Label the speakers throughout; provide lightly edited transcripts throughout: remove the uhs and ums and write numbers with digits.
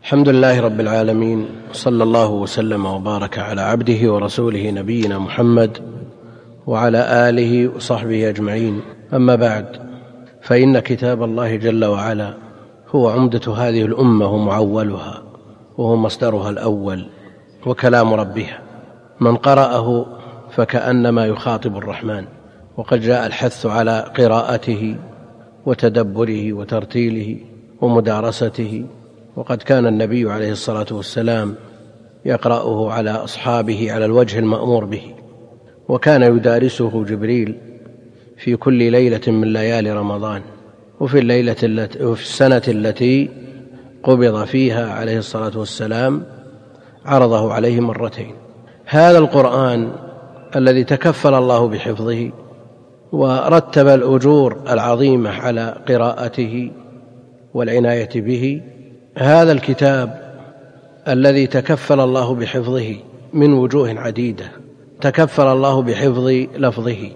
Speaker 1: الحمد لله رب العالمين، صلى الله وسلم وبارك على عبده ورسوله نبينا محمد وعلى آله وصحبه أجمعين. أما بعد، فإن كتاب الله جل وعلا هو عمدة هذه الأمة ومعولها، وهو مصدرها الأول وكلام ربها. من قرأه فكأنما يخاطب الرحمن، وقد جاء الحث على قراءته وتدبره وترتيله ومدارسته. وقد كان النبي عليه الصلاة والسلام يقرأه على أصحابه على الوجه المأمور به، وكان يدارسه جبريل في كل ليلة من ليالي رمضان، وفي السنة التي قبض فيها عليه الصلاة والسلام عرضه عليه مرتين. هذا القرآن الذي تكفل الله بحفظه ورتب الأجور العظيمة على قراءته والعناية به، هذا الكتاب الذي تكفل الله بحفظه من وجوه عديدة. تكفل الله بحفظ لفظه،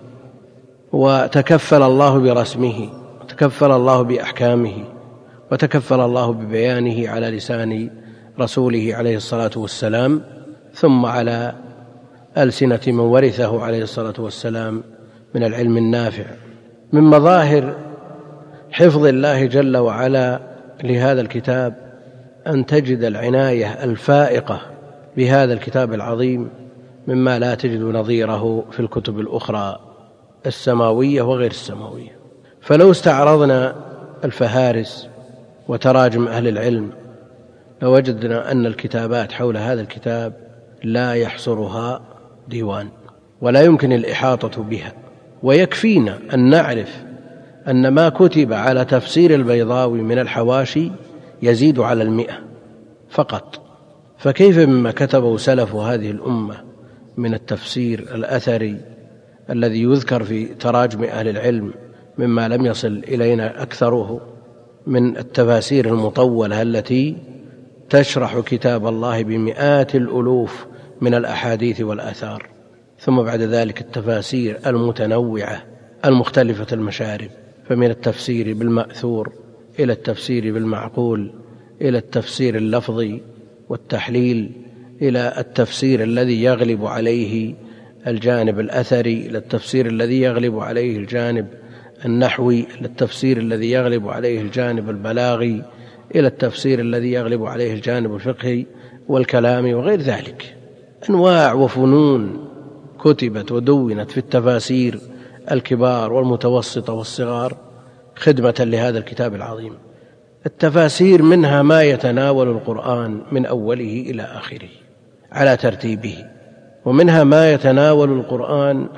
Speaker 1: وتكفل الله برسمه، وتكفل الله بأحكامه، وتكفل الله ببيانه على لسان رسوله عليه الصلاة والسلام، ثم على ألسنة من ورثه عليه الصلاة والسلام من العلم النافع. من مظاهر حفظ الله جل وعلا لهذا الكتاب أن تجد العناية الفائقة بهذا الكتاب العظيم مما لا تجد نظيره في الكتب الأخرى السماوية وغير السماوية. فلو استعرضنا الفهارس وتراجم أهل العلم لوجدنا أن الكتابات حول هذا الكتاب لا يحصرها ديوان، ولا يمكن الإحاطة بها. ويكفينا أن نعرف أن ما كتب على تفسير البيضاوي من الحواشي يزيد على 100 فقط، فكيف مما كتبه سلف هذه الأمة من التفسير الأثري الذي يذكر في تراجم أهل العلم مما لم يصل إلينا أكثره من التفاسير المطولة التي تشرح كتاب الله بمئات الألوف من الأحاديث والآثار. ثم بعد ذلك التفاسير المتنوعة المختلفة المشارب، فمن التفسير بالمأثور إلى التفسير بالمعقول، إلى التفسير اللفظي والتحليل، إلى التفسير الذي يغلب عليه الجانب الأثري، إلى التفسير الذي يغلب عليه الجانب النحوي، إلى التفسير الذي يغلب عليه الجانب البلاغي، إلى التفسير الذي يغلب عليه الجانب الفقهي والكلامي وغير ذلك. أنواع وفنون كتبت ودونت في التفاسير الكبار والمتوسطة والصغار خدمة لهذا الكتاب العظيم. التفاسير منها ما يتناول القرآن من أوله إلى آخره على ترتيبه، ومنها ما يتناول القرآن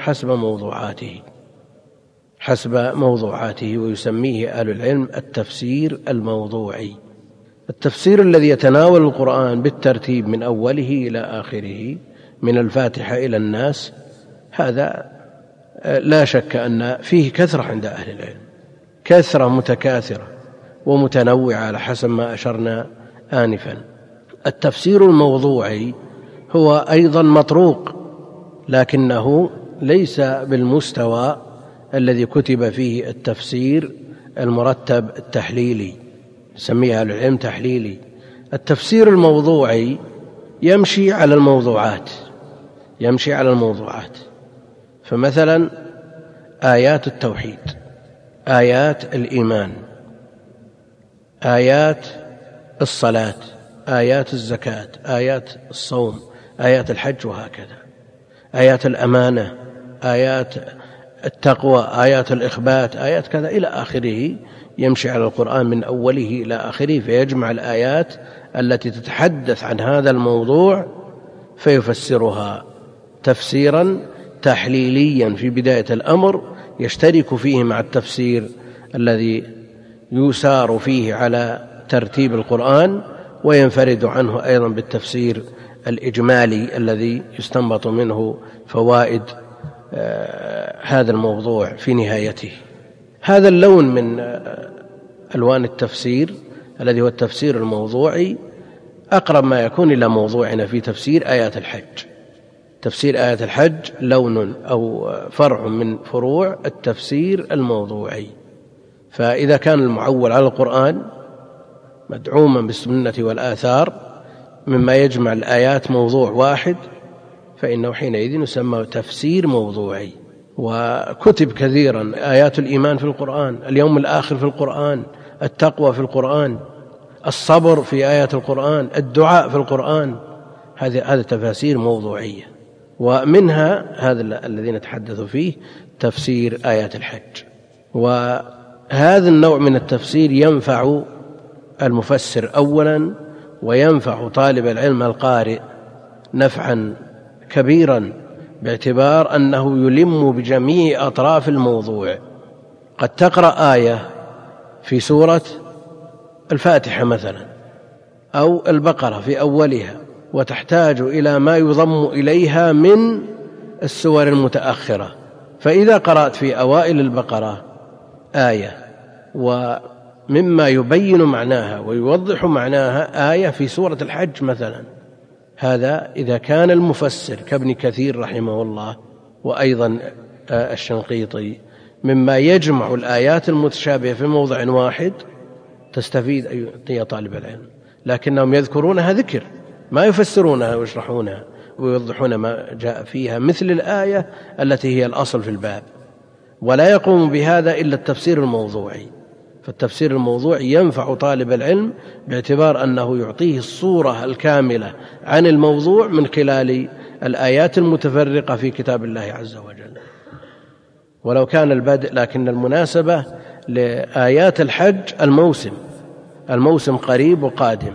Speaker 1: حسب موضوعاته، ويسميه أهل العلم التفسير الموضوعي. التفسير الذي يتناول القرآن بالترتيب من أوله إلى آخره من الفاتحة إلى الناس، هذا لا شك أن فيه كثرة عند أهل العلم، كثرة متكاثرة ومتنوعة على حسب ما أشرنا آنفا. التفسير الموضوعي هو أيضا مطروق، لكنه ليس بالمستوى الذي كتب فيه التفسير المرتب التحليلي، يسميه أهل العلم تحليلي. التفسير الموضوعي يمشي على الموضوعات، فمثلا آيات التوحيد، آيات الإيمان، آيات الصلاة، آيات الزكاة، آيات الصوم، آيات الحج، وهكذا، آيات الأمانة، آيات التقوى، آيات الإخبات، آيات كذا إلى آخره. يمشي على القرآن من أوله إلى آخره، فيجمع الآيات التي تتحدث عن هذا الموضوع فيفسرها تفسيرا تحليليا في بداية الأمر، يشترك فيه مع التفسير الذي يسار فيه على ترتيب القرآن، وينفرد عنه أيضا بالتفسير الإجمالي الذي يستنبط منه فوائد هذا الموضوع في نهايته. هذا اللون من ألوان التفسير الذي هو التفسير الموضوعي أقرب ما يكون إلى موضوعنا في تفسير آيات الحج. تفسير آيات الحج لون أو فرع من فروع التفسير الموضوعي. فإذا كان المعول على القرآن مدعوما بالسنة والآثار مما يجمع الآيات موضوع واحد، فإنه حينئذ يسمى تفسير موضوعي. وكتب كثيرا آيات الإيمان في القرآن، اليوم الآخر في القرآن، التقوى في القرآن، الصبر في آيات القرآن، الدعاء في القرآن، هذه تفاسير موضوعية. ومنها هذا الذي نتحدث فيه تفسير آيات الحج. وهذا النوع من التفسير ينفع المفسر أولا، وينفع طالب العلم القارئ نفعا كبيرا، باعتبار أنه يلم بجميع أطراف الموضوع. قد تقرأ آية في سورة الفاتحة مثلا أو البقرة في أولها، وتحتاج إلى ما يضم إليها من السور المتأخرة، فإذا قرأت في أوائل البقرة آية ومما يبين معناها ويوضح معناها آية في سورة الحج مثلا، هذا إذا كان المفسر كابن كثير رحمه الله وأيضا الشنقيطي مما يجمع الآيات المتشابهة في موضع واحد، تستفيد يا طالب العلم. لكنهم يذكرونها ذكر، ما يفسرونها ويشرحونها ويوضحون ما جاء فيها مثل الآية التي هي الأصل في الباب، ولا يقوم بهذا إلا التفسير الموضوعي. فالتفسير الموضوعي ينفع طالب العلم باعتبار أنه يعطيه الصورة الكاملة عن الموضوع من خلال الآيات المتفرقة في كتاب الله عز وجل. ولو كان البدء، لكن المناسبة لآيات الحج الموسم قريب وقادم،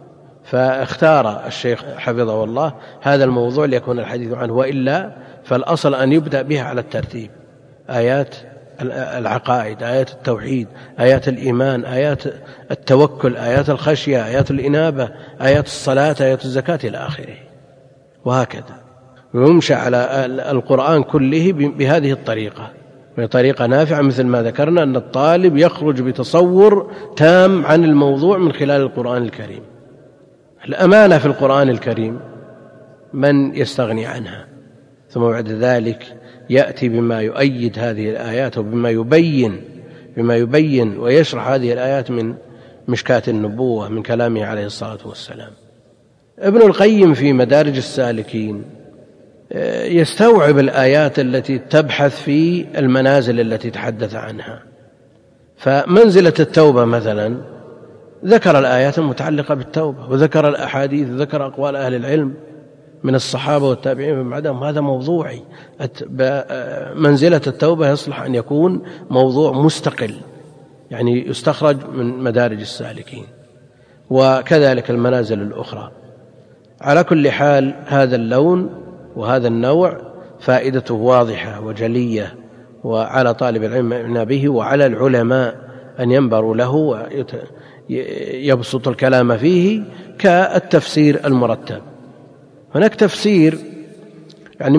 Speaker 1: فاختار الشيخ حفظه الله هذا الموضوع ليكون الحديث عنه، وإلا فالأصل أن يبدأ بها على الترتيب: آيات العقائد، آيات التوحيد، آيات الإيمان، آيات التوكل، آيات الخشية، آيات الإنابة، آيات الصلاة، آيات الزكاة إلى آخره، وهكذا. ويمشى على القرآن كله بهذه الطريقة، بطريقة نافعة، مثل ما ذكرنا أن الطالب يخرج بتصور تام عن الموضوع من خلال القرآن الكريم. الأمانة في القرآن الكريم من يستغني عنها؟ ثم بعد ذلك يأتي بما يؤيد هذه الآيات وبما يبين ويشرح هذه الآيات من مشكاة النبوة من كلامه عليه الصلاة والسلام. ابن القيم في مدارج السالكين يستوعب الآيات التي تبحث في المنازل التي تحدث عنها. فمنزلة التوبة مثلا ذكر الآيات المتعلقة بالتوبة، وذكر الأحاديث، وذكر أقوال أهل العلم من الصحابة والتابعين من بعدهم. هذا موضوعي. منزلة التوبة يصلح أن يكون موضوع مستقل، يعني يستخرج من مدارج السالكين، وكذلك المنازل الأخرى. على كل حال هذا اللون وهذا النوع فائدته واضحة وجلية، وعلى طالب العلم يعنى به، وعلى العلماء أن ينبروا له ويبسط الكلام فيه كالتفسير المرتب. هناك تفسير يعني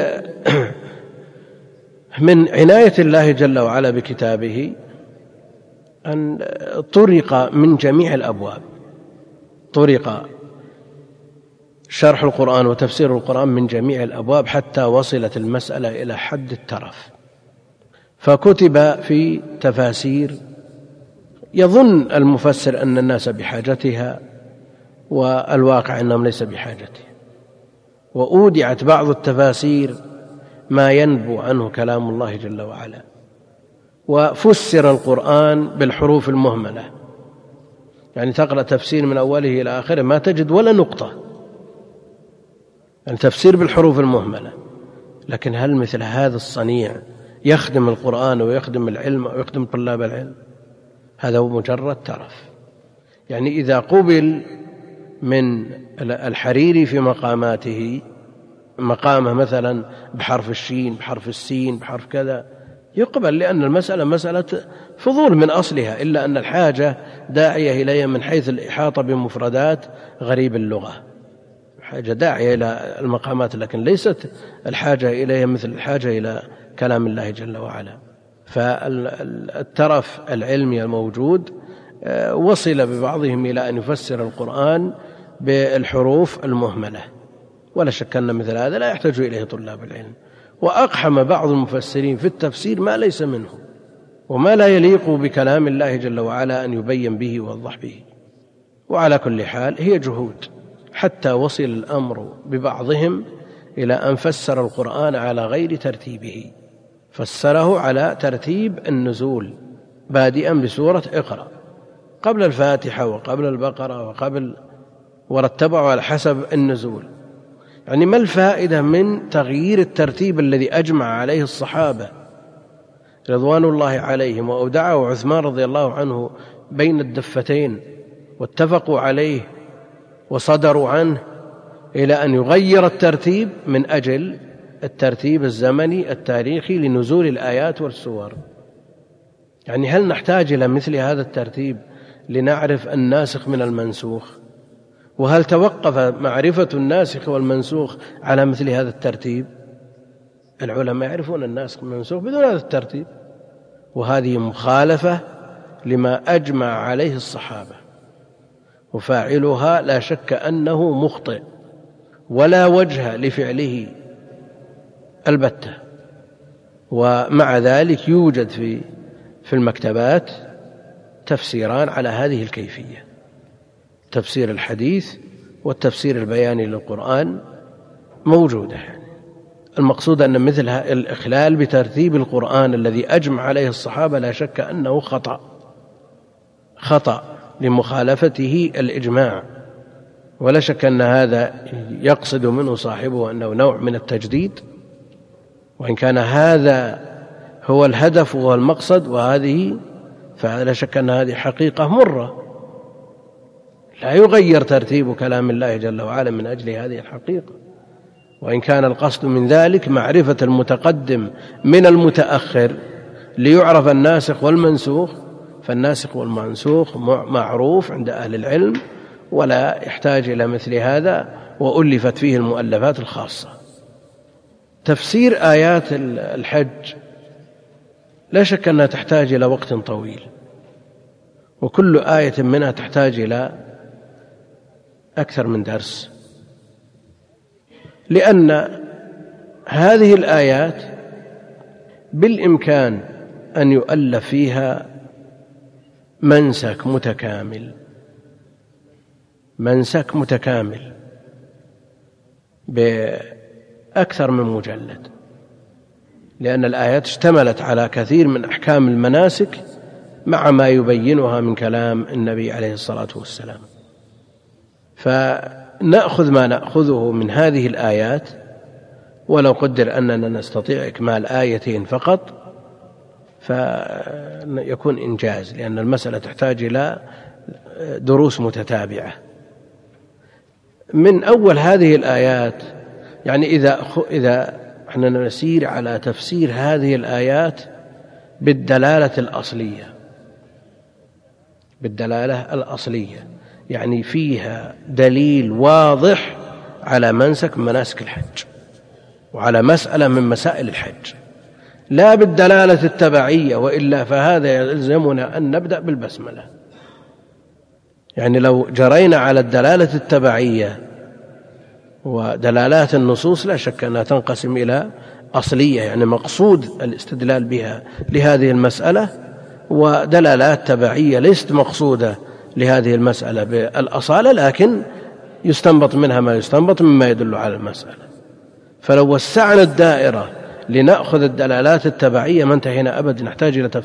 Speaker 1: من عناية الله جل وعلا بكتابه أن طرق من جميع الأبواب، طرق شرح القرآن وتفسير القرآن من جميع الأبواب حتى وصلت المسألة إلى حد الترف. فكتب في تفاسير يظن المفسر أن الناس بحاجتها، والواقع أنهم ليس بحاجتها. وأودعت بعض التفاسير ما ينبو عنه كلام الله جل وعلا، وفسر القرآن بالحروف المهملة، يعني تقرأ تفسير من أوله إلى آخره ما تجد ولا نقطة، يعني تفسير بالحروف المهملة. لكن هل مثل هذا الصنيع يخدم القرآن ويخدم العلم ويخدم طلاب العلم؟ هذا هو مجرد ترف. يعني إذا قبل من الحريري في مقاماته مقامه مثلا بحرف الشين، بحرف السين، بحرف كذا، يقبل، لأن المسألة مسألة فضول من أصلها، إلا أن الحاجة داعية إليها من حيث الإحاطة بمفردات غريب اللغة، حاجة داعية إلى المقامات، لكن ليست الحاجة إليها مثل الحاجة إلى كلام الله جل وعلا. فالترف العلمي الموجود وصل ببعضهم إلى أن يفسر القرآن بالحروف المهملة، ولا شك أن مثل هذا لا يحتاج إليه طلاب العلم. وأقحم بعض المفسرين في التفسير ما ليس منه وما لا يليق بكلام الله جل وعلا أن يبين به ويوضح به. وعلى كل حال هي جهود، حتى وصل الأمر ببعضهم إلى أن فسر القرآن على غير ترتيبه، فسره على ترتيب النزول بادئا بسورة اقرأ قبل الفاتحة وقبل البقرة ورتبه على حسب النزول. يعني ما الفائدة من تغيير الترتيب الذي أجمع عليه الصحابة رضوان الله عليهم وأودعه عثمان رضي الله عنه بين الدفتين واتفقوا عليه وصدروا عنه، إلى أن يغير الترتيب من أجل الترتيب الزمني التاريخي لنزول الآيات والسور؟ يعني هل نحتاج إلى مثل هذا الترتيب لنعرف الناسخ من المنسوخ؟ وهل توقف معرفة الناسخ والمنسوخ على مثل هذا الترتيب؟ العلماء يعرفون الناسخ والمنسوخ بدون هذا الترتيب، وهذه مخالفة لما أجمع عليه الصحابة، وفاعلها لا شك أنه مخطئ ولا وجه لفعله البتة. ومع ذلك يوجد في المكتبات تفسيران على هذه الكيفية، تفسير الحديث والتفسير البياني للقرآن موجودة. المقصود أن مثل الإخلال بترتيب القرآن الذي أجمع عليه الصحابة لا شك أنه خطأ لمخالفته الإجماع، ولا شك أن هذا يقصد منه صاحبه أنه نوع من التجديد، وإن كان هذا هو الهدف والمقصد وهذه، فلا شك أن هذه حقيقة مرة لا يغير ترتيب كلام الله جل وعلا من أجل هذه الحقيقة. وإن كان القصد من ذلك معرفة المتقدم من المتأخر ليعرف الناسخ والمنسوخ، فالناسخ والمنسوخ معروف عند أهل العلم ولا يحتاج إلى مثل هذا، وألفت فيه المؤلفات الخاصة. تفسير آيات الحج لا شك أنها تحتاج إلى وقت طويل، وكل آية منها تحتاج إلى أكثر من درس، لأن هذه الآيات بالإمكان أن يؤلف فيها منسك متكامل بأكثر من مجلد، لأن الآيات اشتملت على كثير من أحكام المناسك مع ما يبينها من كلام النبي عليه الصلاة والسلام. فنأخذ ما نأخذه من هذه الآيات، ولو قدر أننا نستطيع إكمال آيتين فقط فيكون إنجاز، لأن المسألة تحتاج إلى دروس متتابعة. من أول هذه الآيات، يعني إذا احنا نسير على تفسير هذه الآيات بالدلالة الأصلية، يعني فيها دليل واضح على منسك من مناسك الحج وعلى مسألة من مسائل الحج، لا بالدلالة التبعية، وإلا فهذا يلزمنا أن نبدأ بالبسملة. يعني لو جرينا على الدلالة التبعية ودلالات النصوص لا شك أنها تنقسم إلى أصلية، يعني مقصود الاستدلال بها لهذه المسألة، ودلالات تبعية ليست مقصودة لهذه المسألة بالأصالة، لكن يستنبط منها ما يستنبط مما يدل على المسألة. فلو وسعنا الدائرة لنأخذ الدلالات التبعية ما انتهينا أبد، نحتاج إلى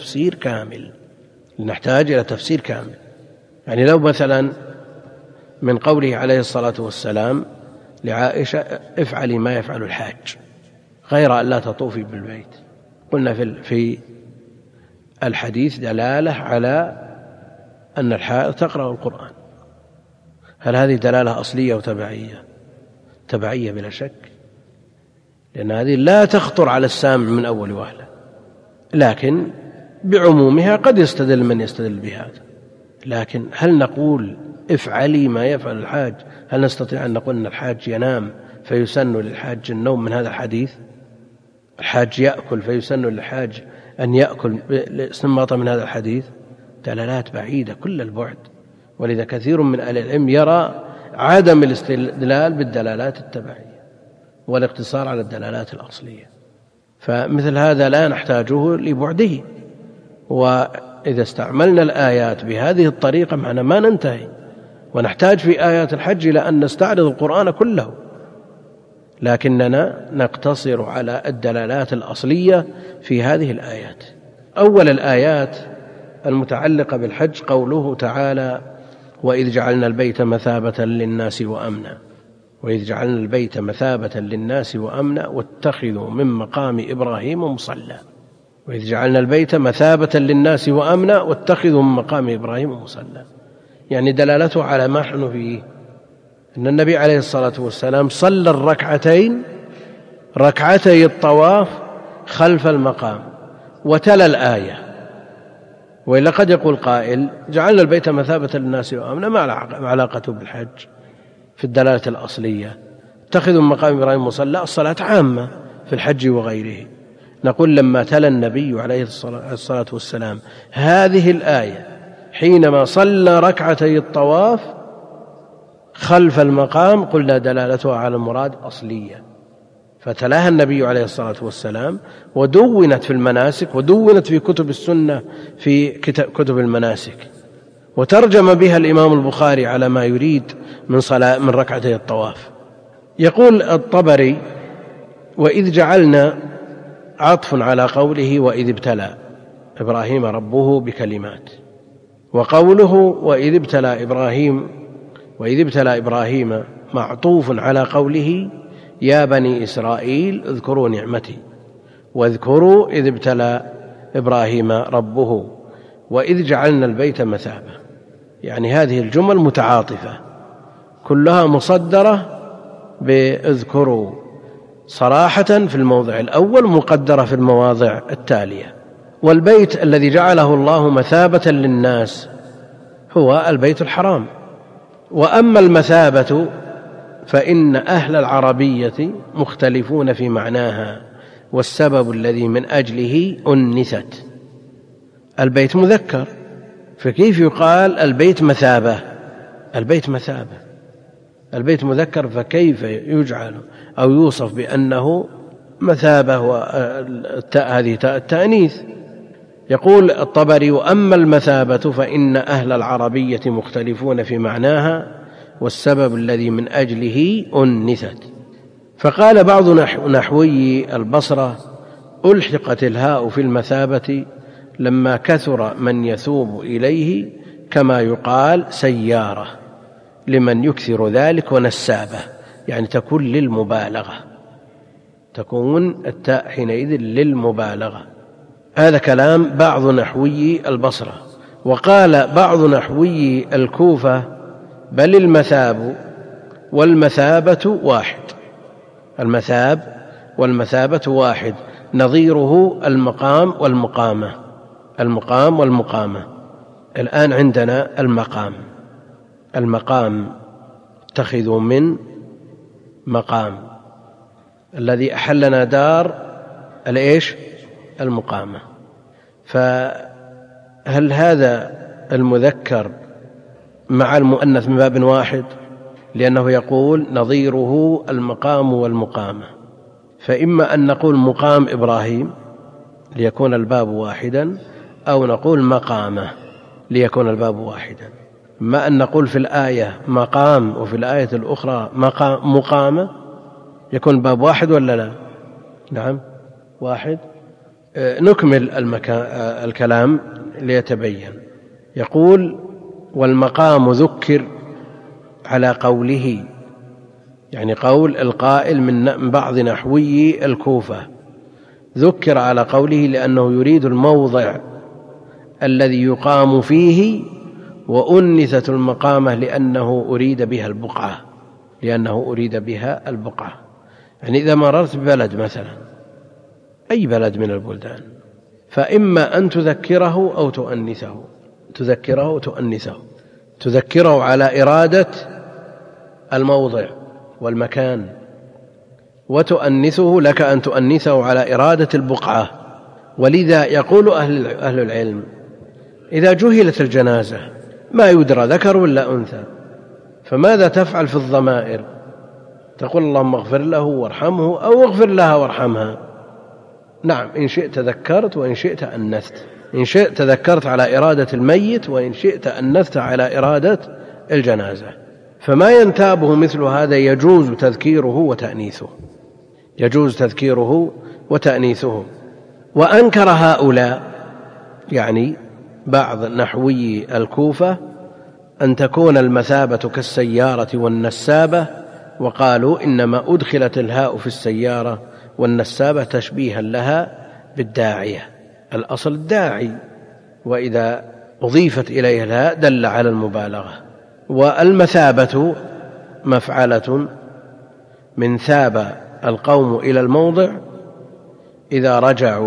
Speaker 1: تفسير كامل. يعني لو مثلا من قوله عليه الصلاة والسلام لعائشة افعلي ما يفعل الحاج غير أن لا تطوفي بالبيت، قلنا في الحديث دلالة على أن الحائض تقرأ القرآن، هل هذه دلالة أصلية أو تبعية؟ تبعية بلا شك، لأن هذه لا تخطر على السامع من أول وهلة، لكن بعمومها قد يستدل من يستدل بهذا. لكن هل نقول افعلي ما يفعل الحاج؟ هل نستطيع أن نقول أن الحاج ينام فيسن للحاج النوم من هذا الحديث؟ الحاج يأكل فيسن للحاج أن يأكل استنباطا من هذا الحديث؟ دلالات بعيدة كل البعد. ولذا كثير من أهل العلم يرى عدم الاستدلال بالدلالات التبعية والاقتصار على الدلالات الأصلية، فمثل هذا لا نحتاجه لبعده. وإذا استعملنا الآيات بهذه الطريقة معنا ما ننتهي، ونحتاج في آيات الحج إلى أن نستعرض القرآن كله، لكننا نقتصر على الدلالات الأصلية في هذه الآيات. أول الآيات المتعلقة بالحج قوله تعالى: وإذ جعلنا البيت مثابة للناس وأمنا، وإذ جعلنا البيت مثابة للناس وأمنا واتخذوا من مقام إبراهيم مصلى. وإذ جعلنا البيت مثابة للناس وأمنا واتخذوا من مقام إبراهيم مصلى، يعني دلالته على ما نحن فيه، أن النبي عليه الصلاة والسلام صلى الركعتين ركعتي الطواف خلف المقام وتلا الآية. وإلا قد يقول قائل: جعلنا البيت مثابة للناس وأمنا، ما علاقته بالحج في الدلالة الأصلية؟ اتخذوا من مقام إبراهيم مصلى، الصلاة عامة في الحج وغيره. نقول: لما تلا النبي عليه الصلاة والسلام هذه الآية حينما صلى ركعتي الطواف خلف المقام قلنا دلالتها على المراد أصلية، فتلاها النبي عليه الصلاة والسلام، ودونت في المناسك، ودونت في كتب السنة في كتب المناسك، وترجم بها الإمام البخاري على ما يريد من ركعتي الطواف. يقول الطبري: وإذ جعلنا عطف على قوله وإذ ابتلى إبراهيم ربه بكلمات، وقوله وإذ ابتلى إبراهيم معطوف على قوله يا بني إسرائيل اذكروا نعمتي واذكروا إذ ابتلى إبراهيم ربه وإذ جعلنا البيت مثابة. يعني هذه الجمل متعاطفة كلها مصدرة باذكروا صراحة في الموضع الأول، مقدرة في المواضع التالية. والبيت الذي جعله الله مثابة للناس هو البيت الحرام. وأما المثابة فإن أهل العربية مختلفون في معناها، والسبب الذي من أجله أنست. البيت مذكر، فكيف يقال البيت مثابة؟ البيت مثابة، البيت مذكر، فكيف يجعل أو يوصف بأنه مثابة؟ والتاء هذه تاء التأنيث. يقول الطبري: وأما المثابة فإن أهل العربية مختلفون في معناها، والسبب الذي من أجله أنست. فقال بعض نحوي البصرة: ألحقت الهاء في المثابة لما كثر من يثوب إليه، كما يقال سيارة لمن يكثر ذلك، ونسابة يعني تكون للمبالغة، تكون التاء حينئذ للمبالغة. هذا كلام بعض نحوي البصرة. وقال بعض نحوي الكوفة: بل المثاب والمثابة واحد، المثاب والمثابة واحد، نظيره المقام والمقامة، المقام والمقامة. الآن عندنا المقام اتخذوا من مقام، الذي أحلنا دار المقامة. فهل هذا المذكر مع المؤنث من باب واحد؟ لأنه يقول نظيره المقام والمقامة، فإما أن نقول مقام إبراهيم ليكون الباب واحدا، أو نقول مقامة ليكون الباب واحدا. ما أن نقول في الآية مقام وفي الآية الأخرى مقامة، يكون الباب واحد ولا لا؟ نعم واحد. نكمل الكلام ليتبين. يقول: والمقام ذكر على قوله، يعني قول القائل من بعض نحوي الكوفة، ذكر على قوله لأنه يريد الموضع الذي يقام فيه، وأنثت المقامة لأنه أريد بها البقعة. يعني إذا مررت ببلد مثلا، أي بلد من البلدان، فإما أن تذكره أو تذكره على إرادة الموضع والمكان، وتؤنثه لك أن تؤنثه على إرادة البقعة. ولذا يقول أهل العلم: إذا جهلت الجنازة ما يدرى ذكر ولا أنثى، فماذا تفعل في الضمائر؟ تقول اللهم اغفر له وارحمه، أو اغفر لها وارحمها. نعم، إن شئت ذكرت وإن شئت أنثت، إن شئت ذكرت على إرادة الميت، وإن شئت أنثت على إرادة الجنازة. فما ينتابه مثل هذا يجوز تذكيره وتأنيثه. وأنكر هؤلاء يعني بعض نحوي الكوفة أن تكون المثابة كالسيارة والنسابة، وقالوا إنما أدخلت الهاء في السيارة والنسابة تشبيها لها بالداعية، الأصل الداعي، وإذا أضيفت إليها الهاء دل على المبالغة. والمثابة مفعلة من ثاب القوم إلى الموضع إذا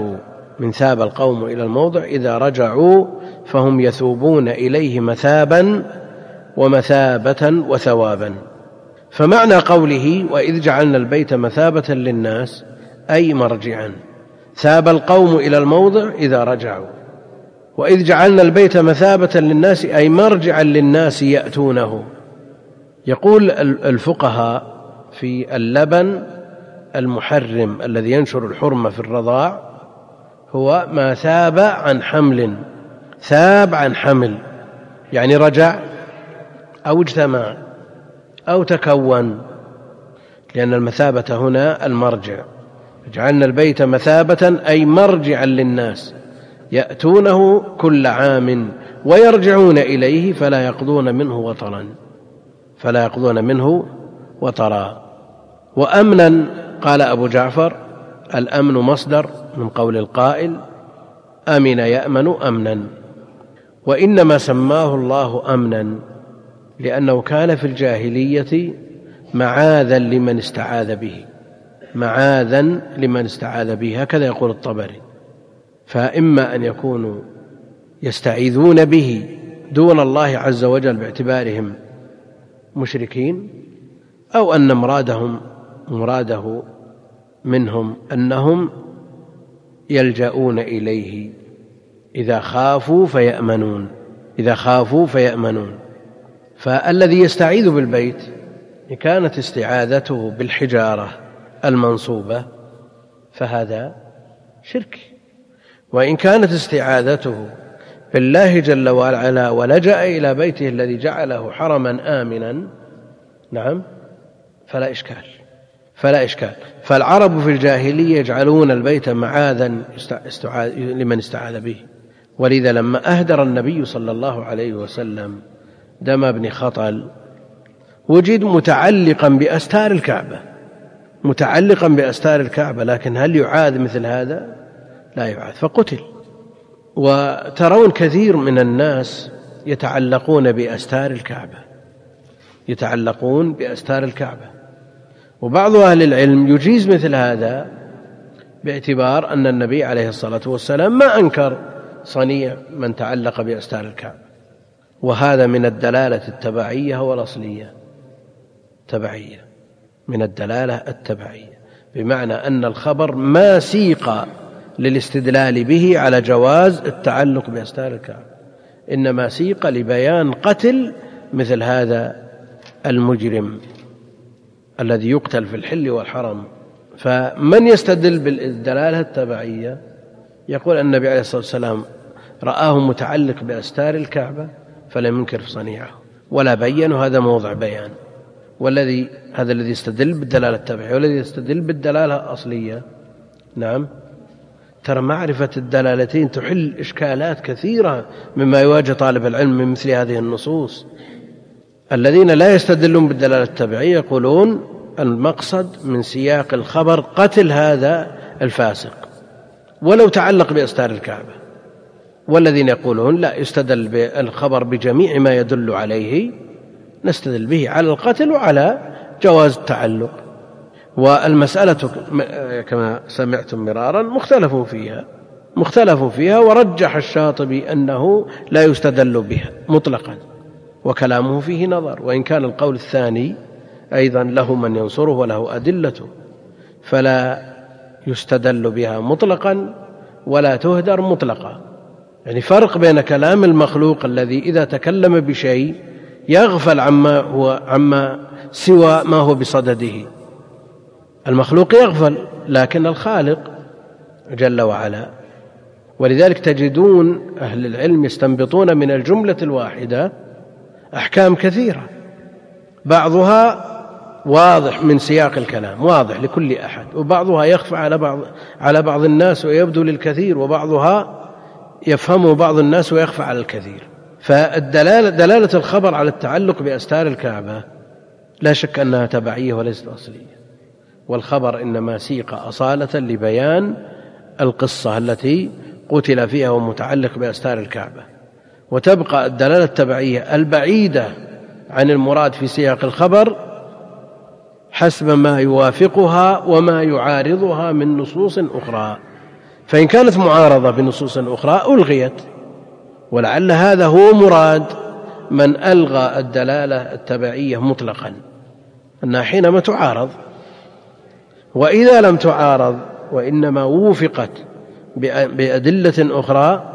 Speaker 1: رجعوا فهم يثوبون إليه مثابا ومثابة وثوابا. فمعنى قوله وإذ جعلنا البيت مثابة للناس أي مرجعا، ثاب القوم إلى الموضع إذا رجعوا، وإذ جعلنا البيت مثابة للناس أي مرجعا للناس يأتونه. يقول الفقهاء في اللبن المحرم الذي ينشر الحرمة في الرضاع هو ما ثاب عن حمل، يعني رجع أو اجتمع أو تكون، لأن المثابة هنا المرجع. جعلنا البيت مثابة أي مرجعا للناس يأتونه كل عام ويرجعون إليه فلا يقضون منه وطرا. وأمنا قال أبو جعفر الأمن مصدر من قول القائل أمن يأمن أمنا، وإنما سماه الله أمنا لأنه كان في الجاهلية معاذا لمن استعاذ به، هكذا يقول الطبري. فإما أن يكونوا يستعيذون به دون الله عز وجل باعتبارهم مشركين، أو أن مراده منهم أنهم يلجؤون إليه إذا خافوا فيأمنون. فالذي يستعيذ بالبيت إن كانت استعاذته بالحجارة المنصوبة فهذا شرك، وإن كانت استعاذته بالله جل وعلا ولجأ إلى بيته الذي جعله حرما آمنا فلا إشكال. فالعرب في الجاهلية يجعلون البيت معاذا لمن استعاذ به. ولذا لما أهدر النبي صلى الله عليه وسلم دم ابن خطل وجد متعلقا بأستار الكعبة، لكن هل يعاد مثل هذا؟ لا يعاد، فقتل. وترون كثير من الناس يتعلقون بأستار الكعبة، وبعض أهل العلم يجيز مثل هذا باعتبار أن النبي عليه الصلاة والسلام ما أنكر صنيع من تعلق بأستار الكعبة، وهذا من الدلالة التبعية والأصلية. من الدلالة التبعية بمعنى أن الخبر ما سيق للاستدلال به على جواز التعلق بأستار الكعبة، إنما سيق لبيان قتل مثل هذا المجرم الذي يقتل في الحل والحرم. فمن يستدل بالدلالة التبعية يقول النبي عليه الصلاة والسلام رآه متعلق بأستار الكعبة فلم ينكر صنيعه ولا بين، هذا موضع بيان. هذا الذي يستدل بالدلالة التبعية، والذي يستدل بالدلالة الأصلية ترى معرفة الدلالتين تحل إشكالات كثيرة مما يواجه طالب العلم من مثل هذه النصوص. الذين لا يستدلون بالدلالة التبعية يقولون المقصد من سياق الخبر قتل هذا الفاسق ولو تعلق بأستار الكعبة، والذين يقولون لا، يستدل بالخبر بجميع ما يدل عليه، نستدل به على القتل وعلى جواز التعلق. والمسألة كما سمعتم مرارا مختلف فيها، ورجح الشاطبي أنه لا يستدل بها مطلقا، وكلامه فيه نظر، وإن كان القول الثاني أيضا له من ينصره وله أدلته، فلا يستدل بها مطلقا ولا تهدر مطلقا. يعني فرق بين كلام المخلوق الذي إذا تكلم بشيء يغفل عما سوى ما هو بصدده. المخلوق يغفل، لكن الخالق جل وعلا. ولذلك تجدون أهل العلم يستنبطون من الجملة الواحدة أحكام كثيرة، بعضها واضح من سياق الكلام، واضح لكل أحد، وبعضها يخفى على بعض الناس ويبدو للكثير، وبعضها يفهمه بعض الناس ويخفى على الكثير. دلالة الخبر على التعلق بأستار الكعبة لا شك أنها تبعية وليست أصلية، والخبر إنما سيق أصالة لبيان القصة التي قتل فيها ومتعلق بأستار الكعبة، وتبقى الدلالة التبعية البعيدة عن المراد في سياق الخبر حسب ما يوافقها وما يعارضها من نصوص أخرى، فإن كانت معارضة بنصوص أخرى ألغيت، ولعل هذا هو مراد من ألغى الدلالة التبعية مطلقا، أنها حينما تعارض، وإذا لم تعارض وإنما وفقت بأدلة أخرى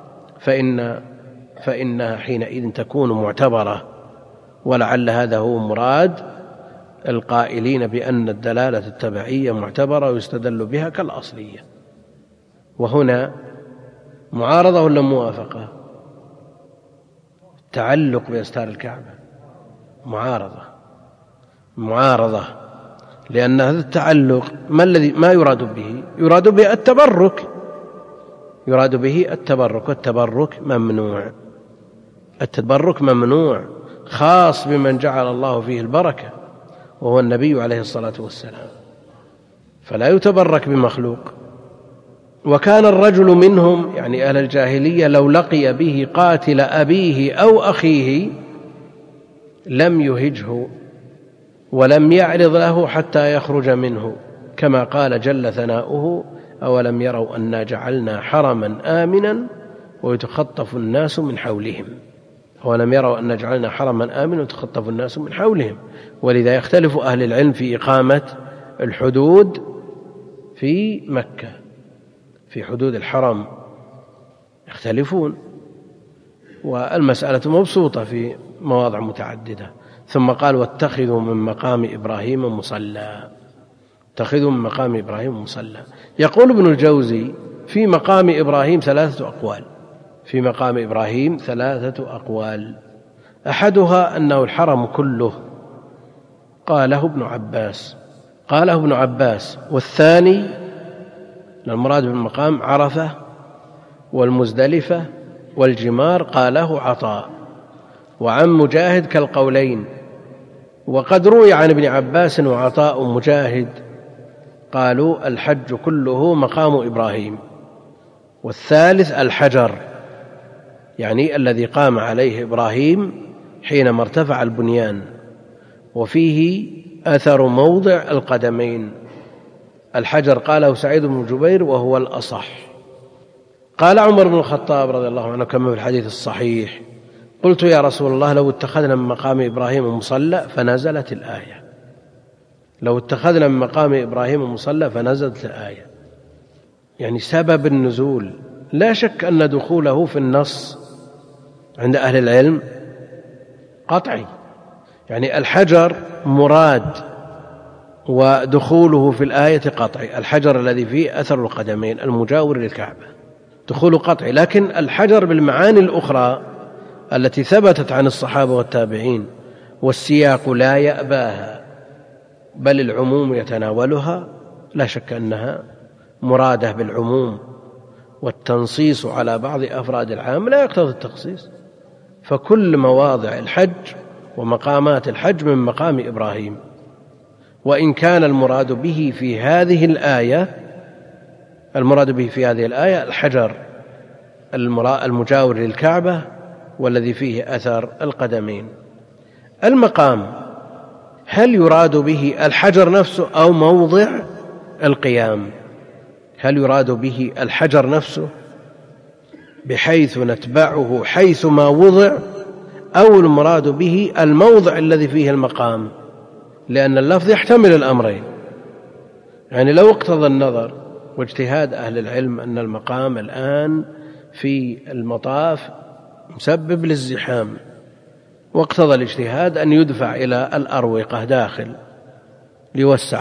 Speaker 1: فإنها حينئذ تكون معتبرة، ولعل هذا هو مراد القائلين بأن الدلالة التبعية معتبرة ويستدل بها كالأصلية. وهنا معارضة ولا موافقة؟ تعلق بأستار الكعبة معارضة، لأن هذا التعلق ما يراد به؟ يراد به التبرك، والتبرك ممنوع خاص بمن جعل الله فيه البركة وهو النبي عليه الصلاة والسلام، فلا يتبرك بمخلوق. وكان الرجل منهم يعني أهل الجاهلية لو لقي به قاتل أبيه أو أخيه لم يهجه ولم يعرض له حتى يخرج منه، كما قال جل ثناؤه: أولم يروا أنا جعلنا حرما آمنا ويتخطف الناس من حولهم. أولم يروا أن جعلنا حرما آمنا ويتخطف الناس من حولهم. ولذا يختلف أهل العلم في إقامة الحدود في مكة، في حدود الحرم يختلفون، والمسألة مبسوطة في مواضع متعددة. ثم قال: واتخذوا من مقام إبراهيم مصلى. اتخذوا من مقام إبراهيم مصلى. يقول ابن الجوزي: في مقام إبراهيم ثلاثة أقوال، أحدها أنه الحرم كله، قاله ابن عباس، والثاني المراد بالمقام عرفة والمزدلفة والجمار، قاله عطاء، وعن مجاهد كالقولين. وقد روي عن ابن عباس وعطاء مجاهد قالوا الحج كله مقام إبراهيم، والثالث الحجر، يعني الذي قام عليه إبراهيم حينما ارتفع البنيان، وفيه أثر موضع القدمين. الحجر قاله سعيد بن جبير وهو الأصح. قال عمر بن الخطاب رضي الله عنه كما في الحديث الصحيح: قلت يا رسول الله لو اتخذنا من مقام إبراهيم مصلى، فنزلت الآية. لو اتخذنا من مقام إبراهيم مصلى فنزلت الآية، يعني سبب النزول لا شك أن دخوله في النص عند أهل العلم قطعي، يعني الحجر مراد ودخوله في الآية قطعي. الحجر الذي فيه أثر القدمين المجاور للكعبة دخول قطعي، لكن الحجر بالمعاني الأخرى التي ثبتت عن الصحابة والتابعين والسياق لا يأباها بل العموم يتناولها، لا شك أنها مرادة بالعموم، والتنصيص على بعض أفراد العام لا يقتضي التخصيص. فكل مواضع الحج ومقامات الحج من مقام إبراهيم، وإن كان المراد به في هذه الآية الحجر المجاور للكعبة والذي فيه أثر القدمين. المقام هل يراد به الحجر نفسه أو موضع القيام؟ هل يراد به الحجر نفسه بحيث نتبعه حيث ما وضع، أو المراد به الموضع الذي فيه المقام؟ لأن اللفظ يحتمل الأمرين، يعني لو اقتضى النظر واجتهاد أهل العلم أن المقام الآن في المطاف مسبب للزحام، واقتضى الاجتهاد أن يدفع إلى الأروقة داخل ليوسع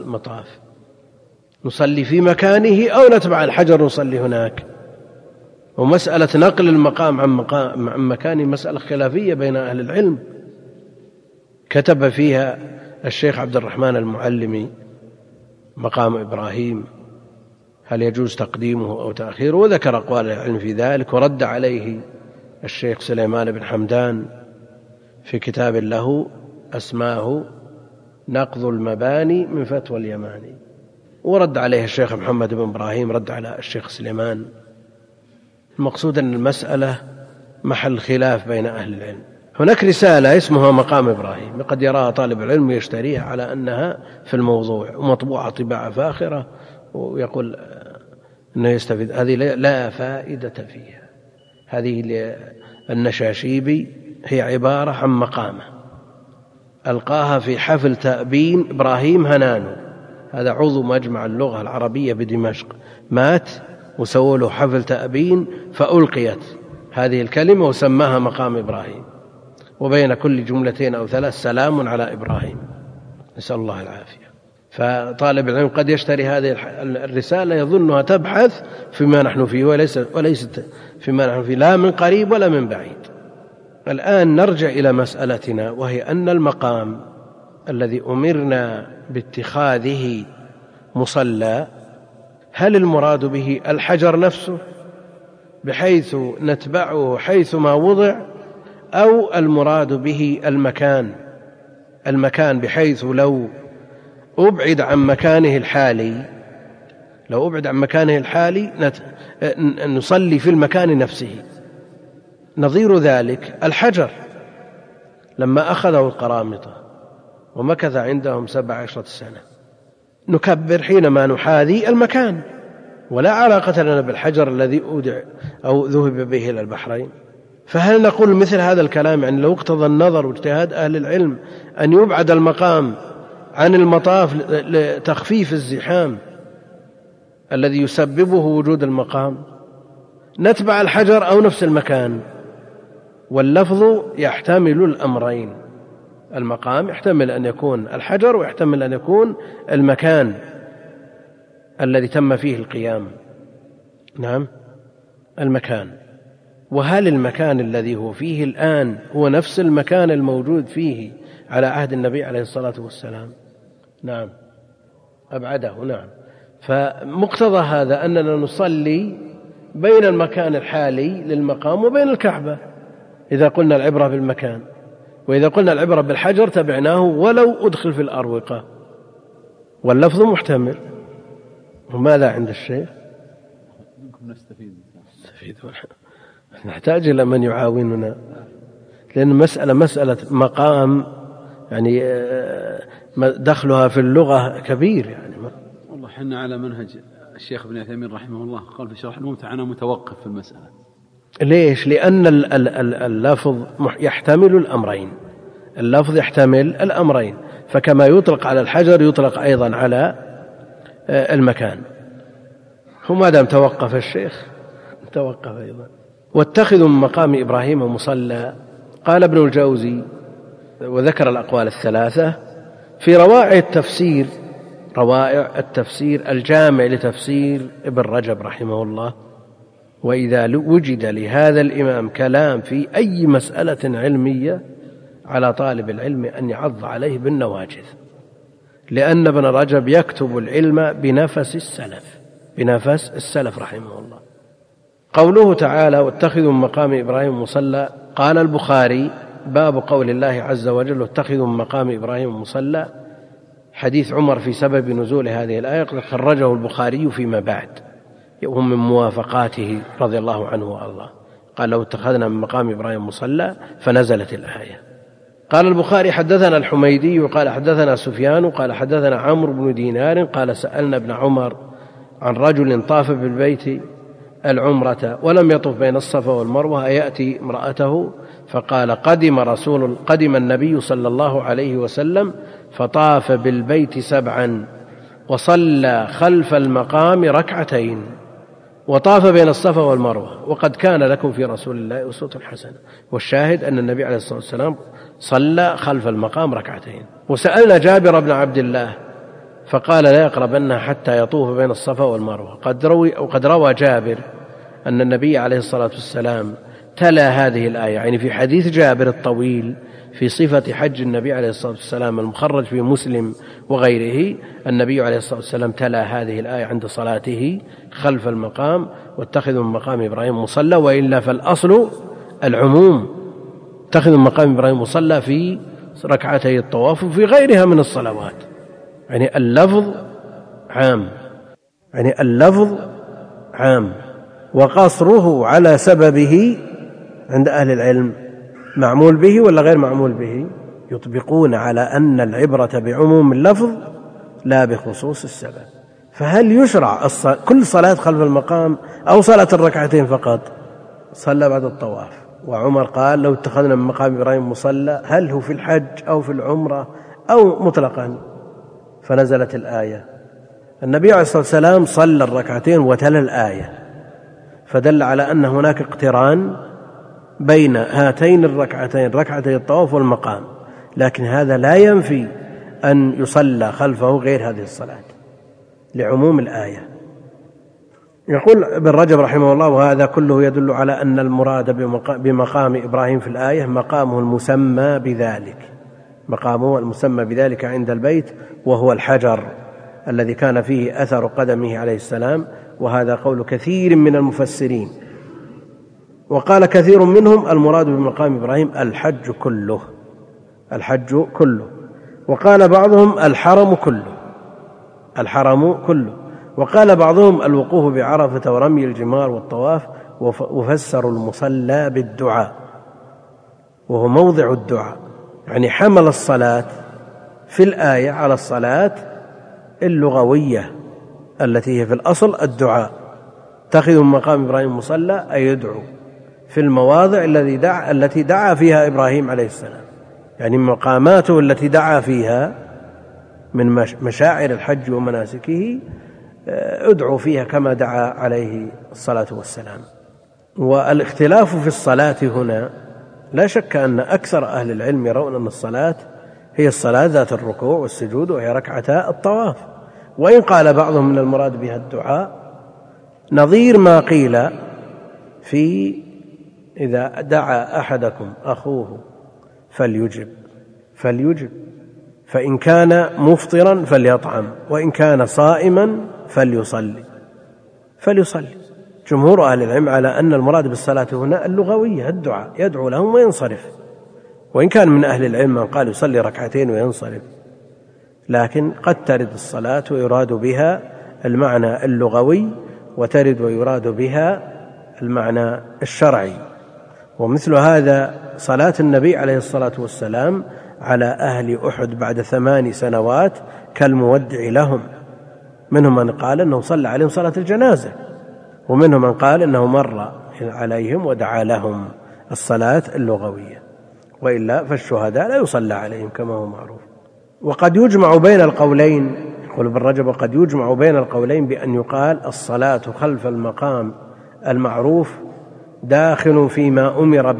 Speaker 1: المطاف، نصلي في مكانه أو نتبع الحجر نصلي هناك. ومسألة نقل المقام عن مكان مسألة خلافية بين أهل العلم، كتب فيها الشيخ عبد الرحمن المعلمي مقام إبراهيم هل يجوز تقديمه أو تأخيره، وذكر أقوال العلم في ذلك، ورد عليه الشيخ سليمان بن حمدان في كتاب له أسماه نقض المباني من فتوى اليماني، ورد عليه الشيخ محمد بن إبراهيم رد على الشيخ سليمان. المقصود أن المسألة محل خلاف بين أهل العلم. هناك رسالة اسمها مقام إبراهيم قد يراها طالب العلم ويشتريها على أنها في الموضوع ومطبوعة طباعة فاخرة ويقول أنه يستفيد، هذه لا فائدة فيها. هذه النشاشيبي هي عبارة عن مقامة ألقاها في حفل تأبين إبراهيم هنانو، هذا عضو مجمع اللغة العربية بدمشق، مات وسووا له حفل تأبين فألقيت هذه الكلمة وسماها مقام إبراهيم، وبين كل جملتين أو ثلاث سلام على إبراهيم، نسأل الله العافية. فطالب العلم قد يشتري هذه الرسالة يظنها تبحث فيما نحن فيه وليست فيما نحن فيه لا من قريب ولا من بعيد. الآن نرجع إلى مسألتنا، وهي أن المقام الذي أمرنا باتخاذه مصلى هل المراد به الحجر نفسه بحيث نتبعه حيث ما وضع، أو المراد به المكان بحيث لو أبعد عن مكانه الحالي نصلي في المكان نفسه. نظير ذلك الحجر لما أخذه القرامطة ومكث عندهم 17 سنة، نكبر حينما نحاذي المكان، ولا علاقة لنا بالحجر الذي أودع أو ذهب به إلى البحرين. فهل نقول مثل هذا الكلام يعني لو اقتضى النظر واجتهاد أهل العلم أن يبعد المقام عن المطاف لتخفيف الزحام الذي يسببه وجود المقام، نتبع الحجر أو نفس المكان؟ واللفظ يحتمل الأمرين، المقام يحتمل أن يكون الحجر ويحتمل أن يكون المكان الذي تم فيه القيام. نعم المكان. وهل المكان الذي هو فيه الآن هو نفس المكان الموجود فيه على عهد النبي عليه الصلاة والسلام؟ نعم أبعده. نعم. فمقتضى هذا أننا نصلي بين المكان الحالي للمقام وبين الكعبة إذا قلنا العبرة بالمكان، وإذا قلنا العبرة بالحجر تبعناه ولو أدخل في الأروقة، واللفظ محتمل. وماذا عند الشيخ؟ نستفيد نحتاج إلى من يعاوننا، لأن مسألة مقام يعني دخلها في اللغة كبير يعني.
Speaker 2: والله حنا على منهج الشيخ ابن عثيمين رحمه الله، قال في شرح الممتع أنا متوقف في المسألة.
Speaker 1: ليش؟ لأن اللفظ يحتمل الأمرين، اللفظ يحتمل الأمرين، فكما يطلق على الحجر يطلق أيضا على المكان. وما دام توقف الشيخ توقف أيضا. واتخذوا من مقام إبراهيم مصلى. قال ابن الجوزي وذكر الأقوال الثلاثة في روائع التفسير الجامع لتفسير ابن رجب رحمه الله: وإذا وجد لهذا الإمام كلام في أي مسألة علمية على طالب العلم أن يعض عليه بالنواجذ، لأن ابن رجب يكتب العلم بنفس السلف رحمه الله. قوله تعالى: واتخذوا من مقام إبراهيم مصلى. قال البخاري: باب قول الله عز وجل: واتخذوا من مقام إبراهيم مصلى، حديث عمر في سبب نزول هذه الآية قد خرجه البخاري فيما بعد، وهم من موافقاته رضي الله عنه وأرضاه. قال: لو اتخذنا من مقام إبراهيم مصلى، فنزلت الآية. قال البخاري: حدثنا الحميدي قال حدثنا سفيان قال حدثنا عمرو بن دينار قال: سألنا ابن عمر عن رجل طاف بالبيت العمرة ولم يطف بين الصفا والمروة أيأتي امرأته؟ فقال: قدم النبي صلى الله عليه وسلم فطاف بالبيت 7 وصلى خلف المقام 2 وطاف بين الصفا والمروة، وقد كان لكم في رسول الله أسوة حسنة. والشاهد أن النبي عليه الصلاة والسلام صلى خلف المقام 2. وسألنا جابر بن عبد الله فقال: لا يقربن حتى يطوف بين الصفا والمروة. وقد روى جابر أن النبي عليه الصلاة والسلام تلا هذه الآية، يعني في حديث جابر الطويل في صفة حج النبي عليه الصلاة والسلام المخرج في مسلم وغيره، النبي عليه الصلاة والسلام تلا هذه الآية عند صلاته خلف المقام: واتخذوا من مقام إبراهيم مصلى. وإلا فالأصل العموم، اتخذوا من مقام إبراهيم مصلى في ركعتي الطواف وفي غيرها من الصلوات، يعني اللفظ عام، وقصره على سببه عند أهل العلم معمول به ولا غير معمول به؟ يطبقون على أن العبرة بعموم اللفظ لا بخصوص السبب. فهل يشرع كل صلاة خلف المقام أو صلاة الركعتين فقط؟ صلى بعد الطواف، وعمر قال: لو اتخذنا من مقام إبراهيم مصلى، هل هو في الحج أو في العمرة أو مطلقا؟ فنزلت الآية. النبي عليه الصلاة والسلام صلى الركعتين وتلا الآية، فدل على أن هناك اقتران بين هاتين الركعتين، ركعتي الطواف والمقام، لكن هذا لا ينفي أن يصلى خلفه غير هذه الصلاة لعموم الآية. يقول ابن رجب رحمه الله: وهذا كله يدل على أن المراد بمقام إبراهيم في الآية مقامه المسمى بذلك عند البيت، وهو الحجر الذي كان فيه أثر قدمه عليه السلام، وهذا قول كثير من المفسرين. وقال كثير منهم: المراد بمقام إبراهيم الحج كله. وقال بعضهم: الحرم كله. وقال بعضهم: الوقوف بعرفة ورمي الجمار والطواف. وفسروا المصلى بالدعاء، وهو موضع الدعاء، يعني حمل الصلاة في الآية على الصلاة اللغوية التي هي في الأصل الدعاء. اتخذوا من مقام إبراهيم مصلى، أي يدعو في المواضع التي دعا فيها إبراهيم عليه السلام، يعني مقاماته التي دعا فيها من مشاعر الحج ومناسكه، ادعوا فيها كما دعا عليه الصلاة والسلام. والاختلاف في الصلاة هنا لا شك أن أكثر أهل العلم يرون أن الصلاة هي الصلاة ذات الركوع والسجود، وهي ركعتا الطواف، وإن قال بعضهم من المراد بها الدعاء، نظير ما قيل في: إذا دعا أحدكم أخوه فليجب، فإن كان مفطرا فليطعم، وإن كان صائما فليصلي. جمهور أهل العلم على أن المراد بالصلاة هنا اللغوية الدعاء، يدعو لهم وينصرف، وإن كان من أهل العلم من قال يصلي ركعتين وينصرف، لكن قد ترد الصلاة ويراد بها المعنى اللغوي، وترد ويراد بها المعنى الشرعي. ومثل هذا صلاة النبي عليه الصلاة والسلام على أهل أحد بعد 8 سنوات كالمودع لهم، منهم من قال أنه صلى عليهم صلاة الجنازة، ومنهم من قال أنه مر عليهم ودعا لهم الصلاة اللغوية، وإلا فالشهداء لا يصلى عليهم كما هو معروف. وقد يجمع بين القولين، يقول ابن رجب: وقد يجمع بين القولين بأن يقال الصلاة خلف المقام المعروف داخل فيما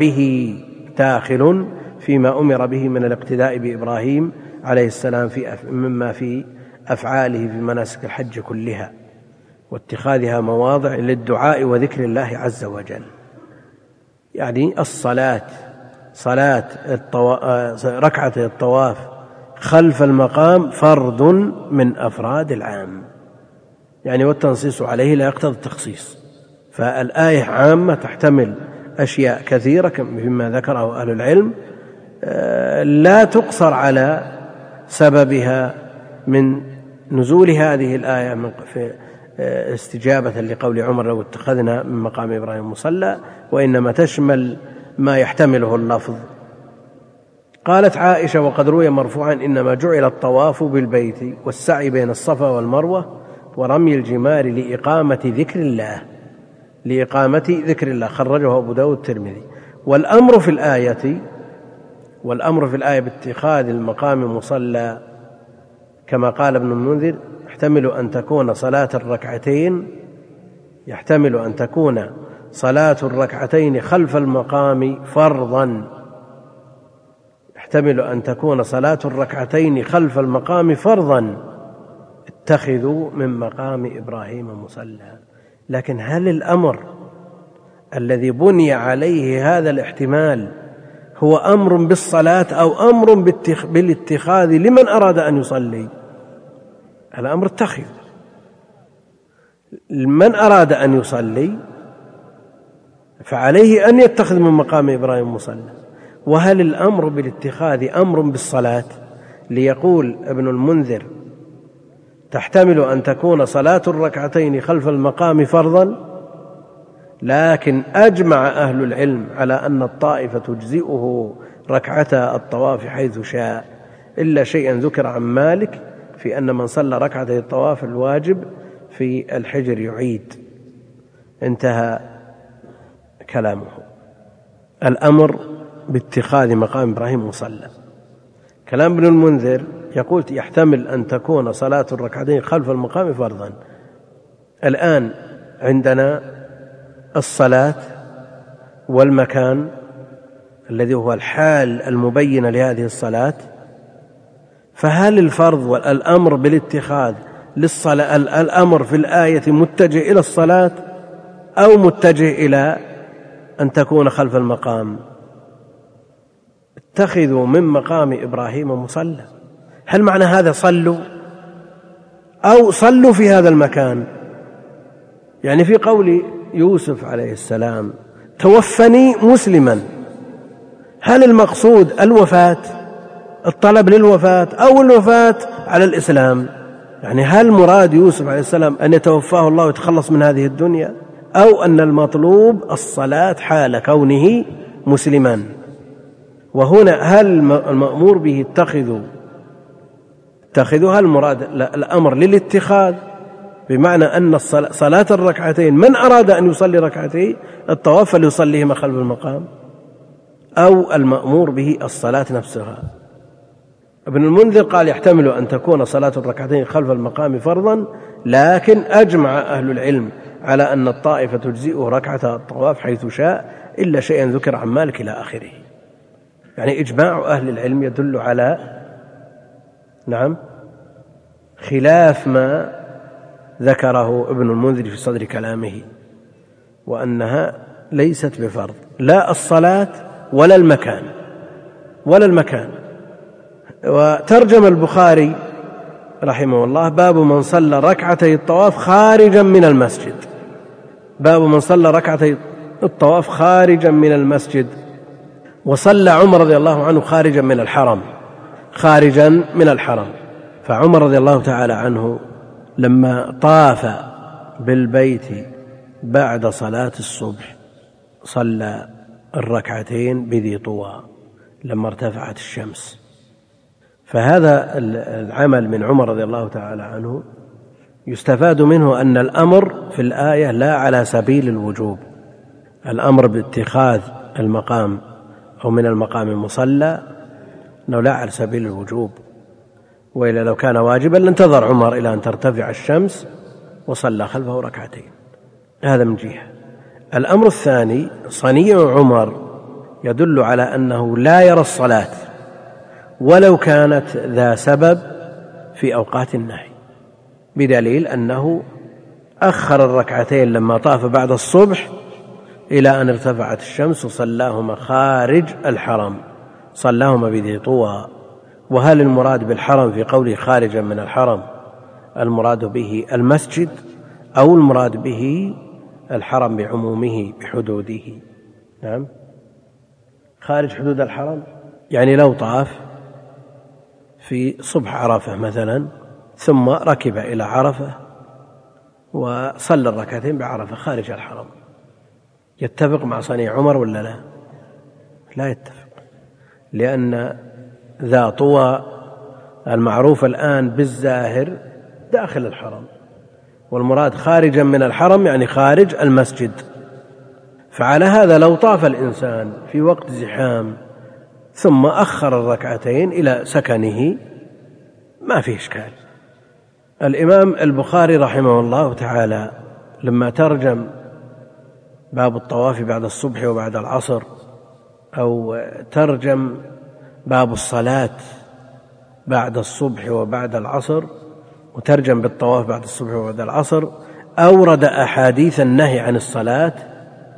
Speaker 1: أمر به من الاقتداء بإبراهيم عليه السلام مما في أفعاله في مناسك الحج كلها، واتخاذها مواضع للدعاء وذكر الله عز وجل. يعني صلاة ركعة الطواف خلف المقام فرض من أفراد العام، يعني والتنصيص عليه لا يقتضي التخصيص، فالآية عامة تحتمل أشياء كثيرة مما ذكره أهل العلم، لا تقصر على سببها من نزول هذه الآية استجابة لقول عمر: لو اتخذنا من مقام إبراهيم مصلى، وإنما تشمل ما يحتمله اللفظ. قالت عائشة: وقد روي مرفوعا: إنما جعل الطواف بالبيت والسعي بين الصفا والمروة ورمي الجمار لإقامة ذكر الله، خرجه أبو داود الترمذي. والأمر في الآية باتخاذ المقام مصلى كما قال ابن المنذر يحتمل أن تكون صلاة الركعتين خلف المقام فرضا، اتخذوا من مقام إبراهيم مصلى. لكن هل الأمر الذي بني عليه هذا الاحتمال هو أمر بالصلاة أو أمر بالاتخاذ لمن أراد أن يصلي؟ الأمر اتخذ، من أراد أن يصلي فعليه أن يتخذ من مقام إبراهيم مصلى. وهل الأمر بالاتخاذ أمر بالصلاة؟ ليقول ابن المنذر: تحتمل أن تكون صلاة الركعتين خلف المقام فرضا، لكن أجمع أهل العلم على أن الطائف تجزئه ركعتا الطواف حيث شاء، إلا شيئا ذكر عن مالك في أن من صلى ركعتي الطواف الواجب في الحجر يعيد. انتهى كلامه. الأمر باتخاذ مقام إبراهيم مصلى. كلام ابن المنذر يقول: يحتمل أن تكون صلاة الركعتين خلف المقام فرضا. الآن عندنا الصلاة والمكان الذي هو الحال المبين لهذه الصلاة، فهل الفرض والأمر بالاتخاذ للصلاة الأمر في الآية متجه إلى الصلاة أو متجه إلى أن تكون خلف المقام؟ اتخذوا من مقام إبراهيم مصلى. هل معنى هذا صلوا أو صلوا في هذا المكان؟ يعني في قول يوسف عليه السلام: توفني مسلما، هل المقصود الوفاة، الطلب للوفاة، أو الوفاة على الإسلام؟ يعني هل مراد يوسف عليه السلام أن يتوفاه الله ويتخلص من هذه الدنيا، أو أن المطلوب الصلاة حال كونه مسلما؟ وهنا هل المأمور به اتخذوا، هل المراد الأمر للاتخاذ بمعنى أن صلاة الركعتين من أراد أن يصلي ركعتين الطواف فليصليهما خلف المقام، أو المأمور به الصلاة نفسها؟ ابن المنذر قال: يحتمل أن تكون صلاة الركعتين خلف المقام فرضا، لكن أجمع أهل العلم على أن الطائفة تجزئه ركعة الطواف حيث شاء، إلا شيئا ذكر عن مالك إلى آخره. يعني إجماع أهل العلم يدل على خلاف ما ذكره ابن المنذر في صدر كلامه، وأنها ليست بفرض، لا الصلاة ولا المكان. وترجم البخاري رحمه الله: باب من صلى ركعتي الطواف خارجا من المسجد. باب من صلى ركعتي الطواف خارجا من المسجد. وصلى عمر رضي الله عنه خارجا من الحرم. فعمر رضي الله تعالى عنه لما طاف بالبيت بعد صلاة الصبح صلى الركعتين بذي طوى لما ارتفعت الشمس. فهذا العمل من عمر رضي الله تعالى عنه يستفاد منه أن الأمر في الآية لا على سبيل الوجوب، الأمر باتخاذ المقام أو من المقام مصلى أنه لا على سبيل الوجوب، وإلا لو كان واجبا لانتظر عمر إلى أن ترتفع الشمس وصلى خلفه ركعتين. هذا من جهة. الأمر الثاني: صنيع عمر يدل على أنه لا يرى الصلاة ولو كانت ذا سبب في أوقات النهي، بدليل أنه أخر الركعتين لما طاف بعد الصبح إلى أن ارتفعت الشمس وصلاهما خارج الحرم، صلاهما بذي طوى. وهل المراد بالحرم في قوله خارجا من الحرم المراد به المسجد أو المراد به الحرم بعمومه بحدوده؟ نعم، خارج حدود الحرم، يعني لو طاف في صبح عرفة مثلا ثم ركب إلى عرفة وصلى الركعتين بعرفة خارج الحرم، يتفق مع صنيع عمر ولا لا؟ لا يتفق، لأن ذا طوى المعروف الآن بالزاهر داخل الحرم، والمراد خارجا من الحرم يعني خارج المسجد. فعلى هذا لو طاف الإنسان في وقت زحام ثم أخر الركعتين إلى سكنه ما فيه إشكال. الإمام البخاري رحمه الله تعالى لما ترجم باب الطواف بعد الصبح وبعد العصر، أو ترجم باب الصلاة بعد الصبح وبعد العصر، وترجم بالطواف بعد الصبح وبعد العصر، أورد أحاديث النهي عن الصلاة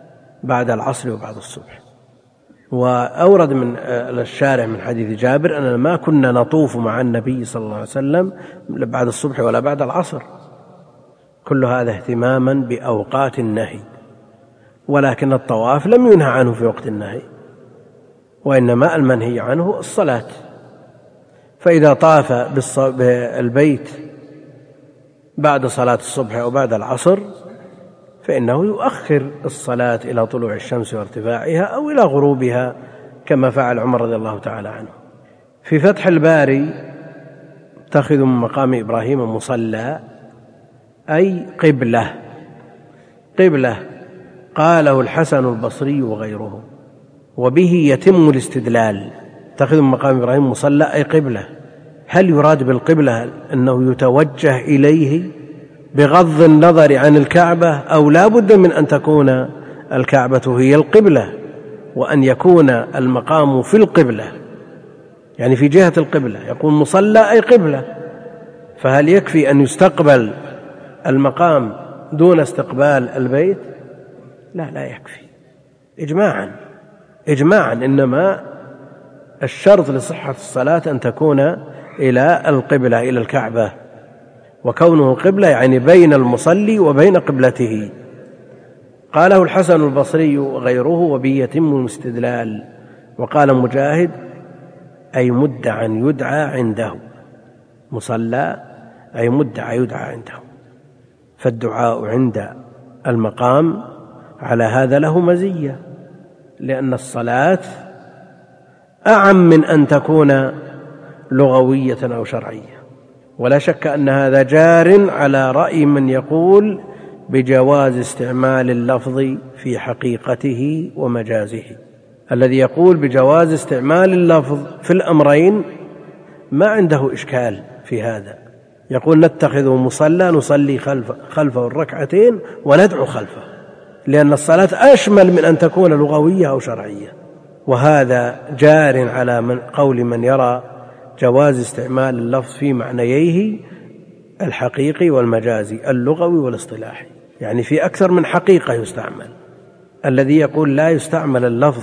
Speaker 1: بعد العصر وبعد الصبح. وأورد من الشارع من حديث جابر أننا ما كنا نطوف مع النبي صلى الله عليه وسلم بعد الصبح ولا بعد العصر. كل هذا اهتماما بأوقات النهي، ولكن الطواف لم ينهى عنه في وقت النهي، وإنما المنهي عنه الصلاة. فإذا طاف بالبيت بعد صلاة الصبح أو بعد العصر فإنه يؤخر الصلاة إلى طلوع الشمس وارتفاعها أو إلى غروبها كما فعل عمر رضي الله تعالى عنه. في فتح الباري: اتخذ من مقام إبراهيم مصلى أي قبلة. قبلة قاله الحسن البصري وغيره، وبه يتم الاستدلال. اتخذ من مقام إبراهيم مصلى أي قبلة. هل يراد بالقبلة أنه يتوجه إليه بغض النظر عن الكعبة، أو لا بد من أن تكون الكعبة هي القبلة وأن يكون المقام في القبلة، يعني في جهة القبلة؟ يقول مصلى أي قبلة، فهل يكفي أن يستقبل المقام دون استقبال البيت؟ لا يكفي إجماعا. إنما الشرط لصحة الصلاة أن تكون إلى القبلة، إلى الكعبة، وكونه قبلة يعني بين المصلي وبين قبلته. قاله الحسن البصري وغيره، وبه يتم الاستدلال. وقال مجاهد: أي مدعى يدعى عنده. مصلى أي مدعى يدعى عنده. فالدعاء عند المقام على هذا له مزية، لأن الصلاة أعم من أن تكون لغوية أو شرعية. ولا شك أن هذا جار على رأي من يقول بجواز استعمال اللفظ في حقيقته ومجازه. الذي يقول بجواز استعمال اللفظ في الأمرين ما عنده إشكال في هذا. يقول: نتخذ مصلى نصلي خلفه الركعتين وندعو خلفه، لأن الصلاة أشمل من أن تكون لغوية أو شرعية. وهذا جار على قول من يرى جواز استعمال اللفظ في معنييه الحقيقي والمجازي، اللغوي والاصطلاحي، يعني في أكثر من حقيقة يستعمل. الذي يقول لا يستعمل اللفظ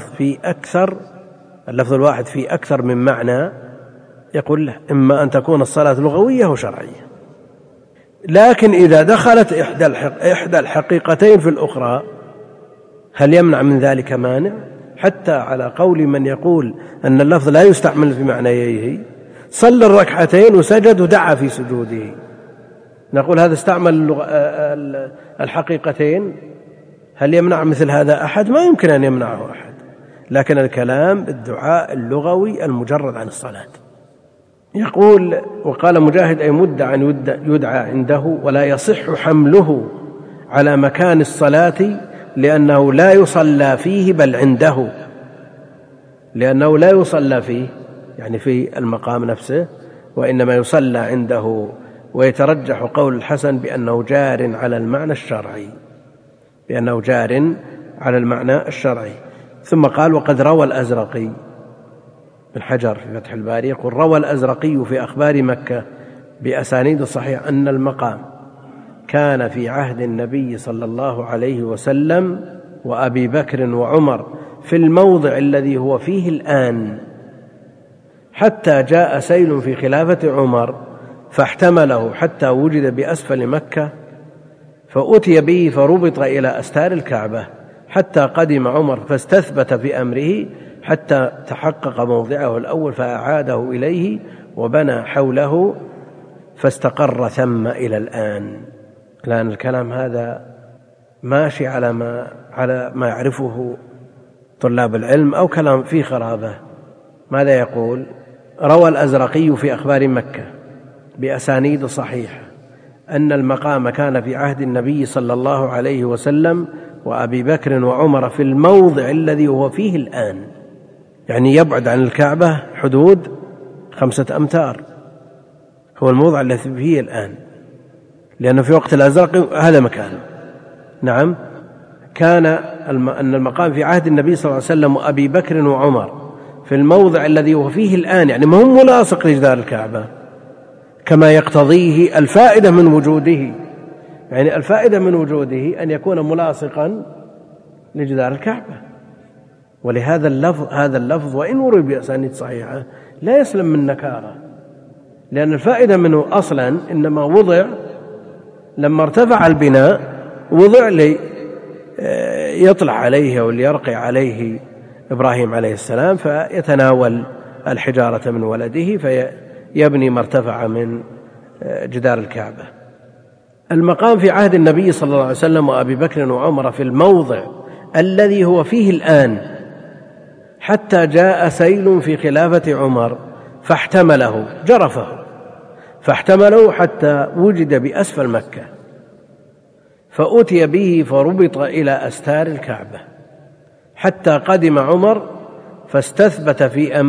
Speaker 1: الواحد في أكثر من معنى، يقول له إما أن تكون الصلاة لغوية وشرعية. لكن إذا دخلت إحدى الحقيقتين في الأخرى هل يمنع من ذلك مانع؟ حتى على قول من يقول أن اللفظ لا يستعمل في معنييه، صلى الركعتين وسجد ودعا في سجوده، نقول هذا استعمل الحقيقتين. هل يمنع مثل هذا أحد؟ ما يمكن أن يمنعه أحد. لكن الكلام بالدعاء اللغوي المجرد عن الصلاة. يقول: وقال مجاهد: أي مدعى يدعى عنده، ولا يصح حمله على مكان الصلاة لأنه لا يصلى فيه بل عنده. لأنه لا يصلى فيه يعني في المقام نفسه، وإنما يصلى عنده. ويترجح قول الحسن بأنه جار على المعنى الشرعي. ثم قال: وقد روى الأزرقي، بن حجر في فتح الباري يقول: روى الأزرقي في أخبار مكة بأسانيد صحيحة أن المقام كان في عهد النبي صلى الله عليه وسلم وأبي بكر وعمر في الموضع الذي هو فيه الآن، حتى جاء سيل في خلافة عمر فاحتمله حتى وجد بأسفل مكة، فأتي به فربط إلى أستار الكعبة، حتى قدم عمر فاستثبت في أمره حتى تحقق موضعه الأول فأعاده إليه وبنى حوله فاستقر ثم إلى الآن. لأن الكلام هذا ماشي على ما يعرفه طلاب العلم، أو كلام فيه خرابة. ماذا يقول؟ روى الأزرقي في أخبار مكة بأسانيد صحيحة أن المقام كان في عهد النبي صلى الله عليه وسلم وأبي بكر وعمر في الموضع الذي هو فيه الآن، يعني يبعد عن الكعبة حدود 5 أمتار، هو الموضع الذي فيه الآن، لأنه في وقت الأزرق هذا مكانه. نعم، كان أن المقام في عهد النبي صلى الله عليه وسلم وأبي بكر وعمر في الموضع الذي هو فيه الآن، يعني ما هو ملاصق لجدار الكعبة كما يقتضيه الفائدة من وجوده، يعني الفائدة من وجوده أن يكون ملاصقا لجدار الكعبة. ولهذا هذا اللفظ وإن ورد بأسانيد صحيحة لا يسلم من نكارة، لأن الفائدة منه أصلا إنما وضع لما ارتفع البناء، وضع لي يطلع عليه أو ليرقي عليه إبراهيم عليه السلام فيتناول الحجارة من ولده فيبني ما ارتفع من جدار الكعبة. المقام في عهد النبي صلى الله عليه وسلم وأبي بكر وعمر في الموضع الذي هو فيه الآن، حتى جاء سيل في خلافة عمر فاحتمله، جرفه فاحتمله حتى وجد بأسفل مكة، فأتي به فربط إلى أستار الكعبة حتى قدم عمر فاستثبت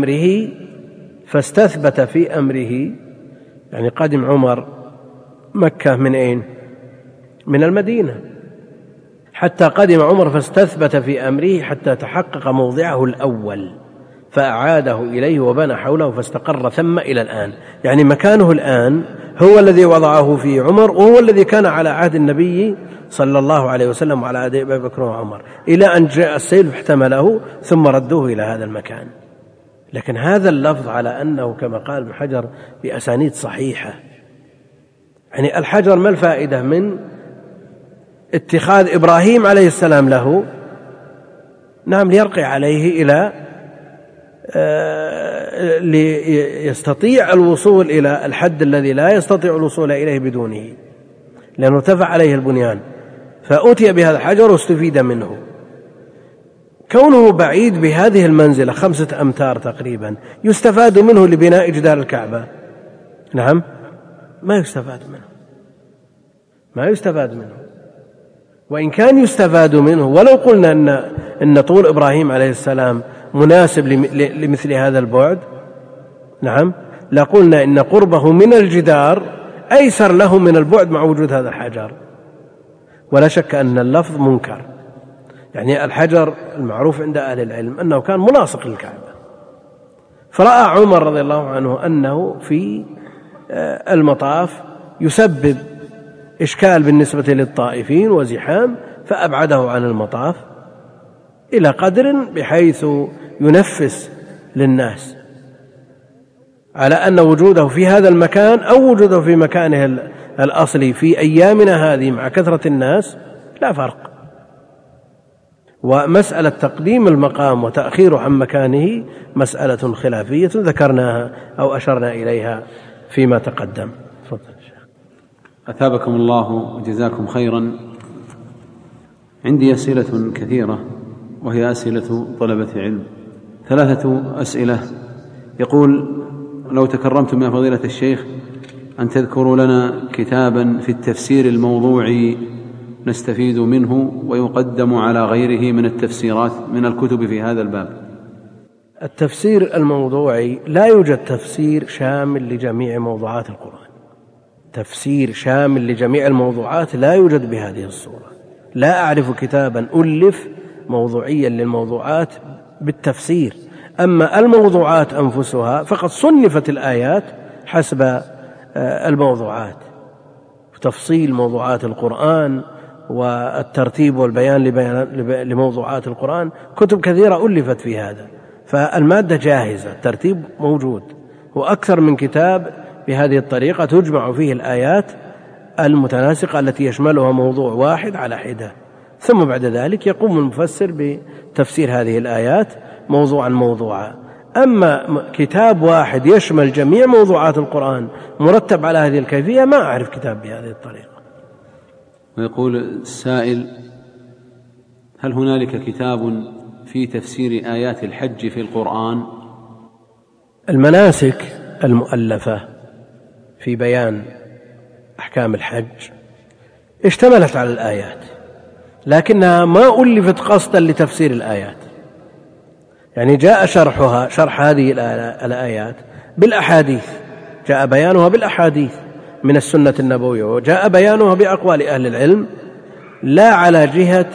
Speaker 1: في أمره يعني قدم عمر مكة من أين؟ من المدينة. حتى قدم عمر فاستثبت في أمره حتى تحقق موضعه الأول فأعاده إليه وبنى حوله فاستقر ثم إلى الآن. يعني مكانه الآن هو الذي وضعه في عمر، وهو الذي كان على عهد النبي صلى الله عليه وسلم وعلى عهد أبي بكر وعمر، إلى أن جاء السيل فاحتمله ثم ردوه إلى هذا المكان. لكن هذا اللفظ على أنه كما قال ابن حجر بأسانيد صحيحة، يعني الحجر ما الفائدة من اتخاذ إبراهيم عليه السلام له؟ نعم، ليرقي عليه إلى ليستطيع الوصول إلى الحد الذي لا يستطيع الوصول إليه بدونه، لأنه ارتفع عليه البنيان، فأتي بهذا الحجر واستفيد منه. كونه بعيد بهذه المنزلة 5 أمتار تقريبا يستفاد منه لبناء جدار الكعبة؟ نعم، ما يستفاد منه. وإن كان يستفاد منه، ولو قلنا أن طول إبراهيم عليه السلام مناسب لمثل هذا البعد، نعم، لقلنا إن قربه من الجدار أيسر له من البعد مع وجود هذا الحجر. ولا شك أن اللفظ منكر، يعني الحجر المعروف عند أهل العلم أنه كان ملاصق للكعبة، فرأى عمر رضي الله عنه أنه في المطاف يسبب إشكال بالنسبة للطائفين وزحام، فأبعده عن المطاف إلى قدر بحيث ينفس للناس، على أن وجوده في هذا المكان أو وجوده في مكانه الأصلي في أيامنا هذه مع كثرة الناس لا فرق. ومسألة تقديم المقام وتأخيره عن مكانه مسألة خلافية ذكرناها أو أشرنا إليها فيما تقدم.
Speaker 2: أثابكم الله وجزاكم خيرا. عندي أسئلة كثيرة وهي أسئلة طلبة علم. 3 أسئلة. يقول: لو تكرمتم يا فضيلة الشيخ أن تذكروا لنا كتابا في التفسير الموضوعي نستفيد منه ويقدم على غيره من التفسيرات من الكتب في هذا الباب.
Speaker 1: التفسير الموضوعي لا يوجد تفسير شامل لجميع موضوعات القرآن. تفسير شامل لجميع الموضوعات لا يوجد بهذه الصورة. لا أعرف كتابا ألف موضوعيا للموضوعات بالتفسير. أما الموضوعات أنفسها فقد صنفت الآيات حسب الموضوعات، تفصيل موضوعات القرآن والترتيب والبيان لموضوعات القرآن، كتب كثيرة ألفت في هذا، فالمادة جاهزة، الترتيب موجود، وأكثر من كتاب بهذه الطريقة تجمع فيه الآيات المتناسقة التي يشملها موضوع واحد على حدة، ثم بعد ذلك يقوم المفسر بتفسير هذه الآيات موضوعا موضوعا. أما كتاب واحد يشمل جميع موضوعات القرآن مرتب على هذه الكيفية ما أعرف كتاب بهذه الطريقة.
Speaker 2: ويقول السائل: هل هنالك كتاب في تفسير آيات الحج في القرآن؟
Speaker 1: المناسك المؤلفة في بيان أحكام الحج اشتملت على الآيات، لكنها ما ألفت قصدا لتفسير الآيات. يعني جاء شرح هذه الآيات بالأحاديث، جاء بيانها بالأحاديث من السنة النبوية، وجاء بيانها بأقوال أهل العلم، لا على جهة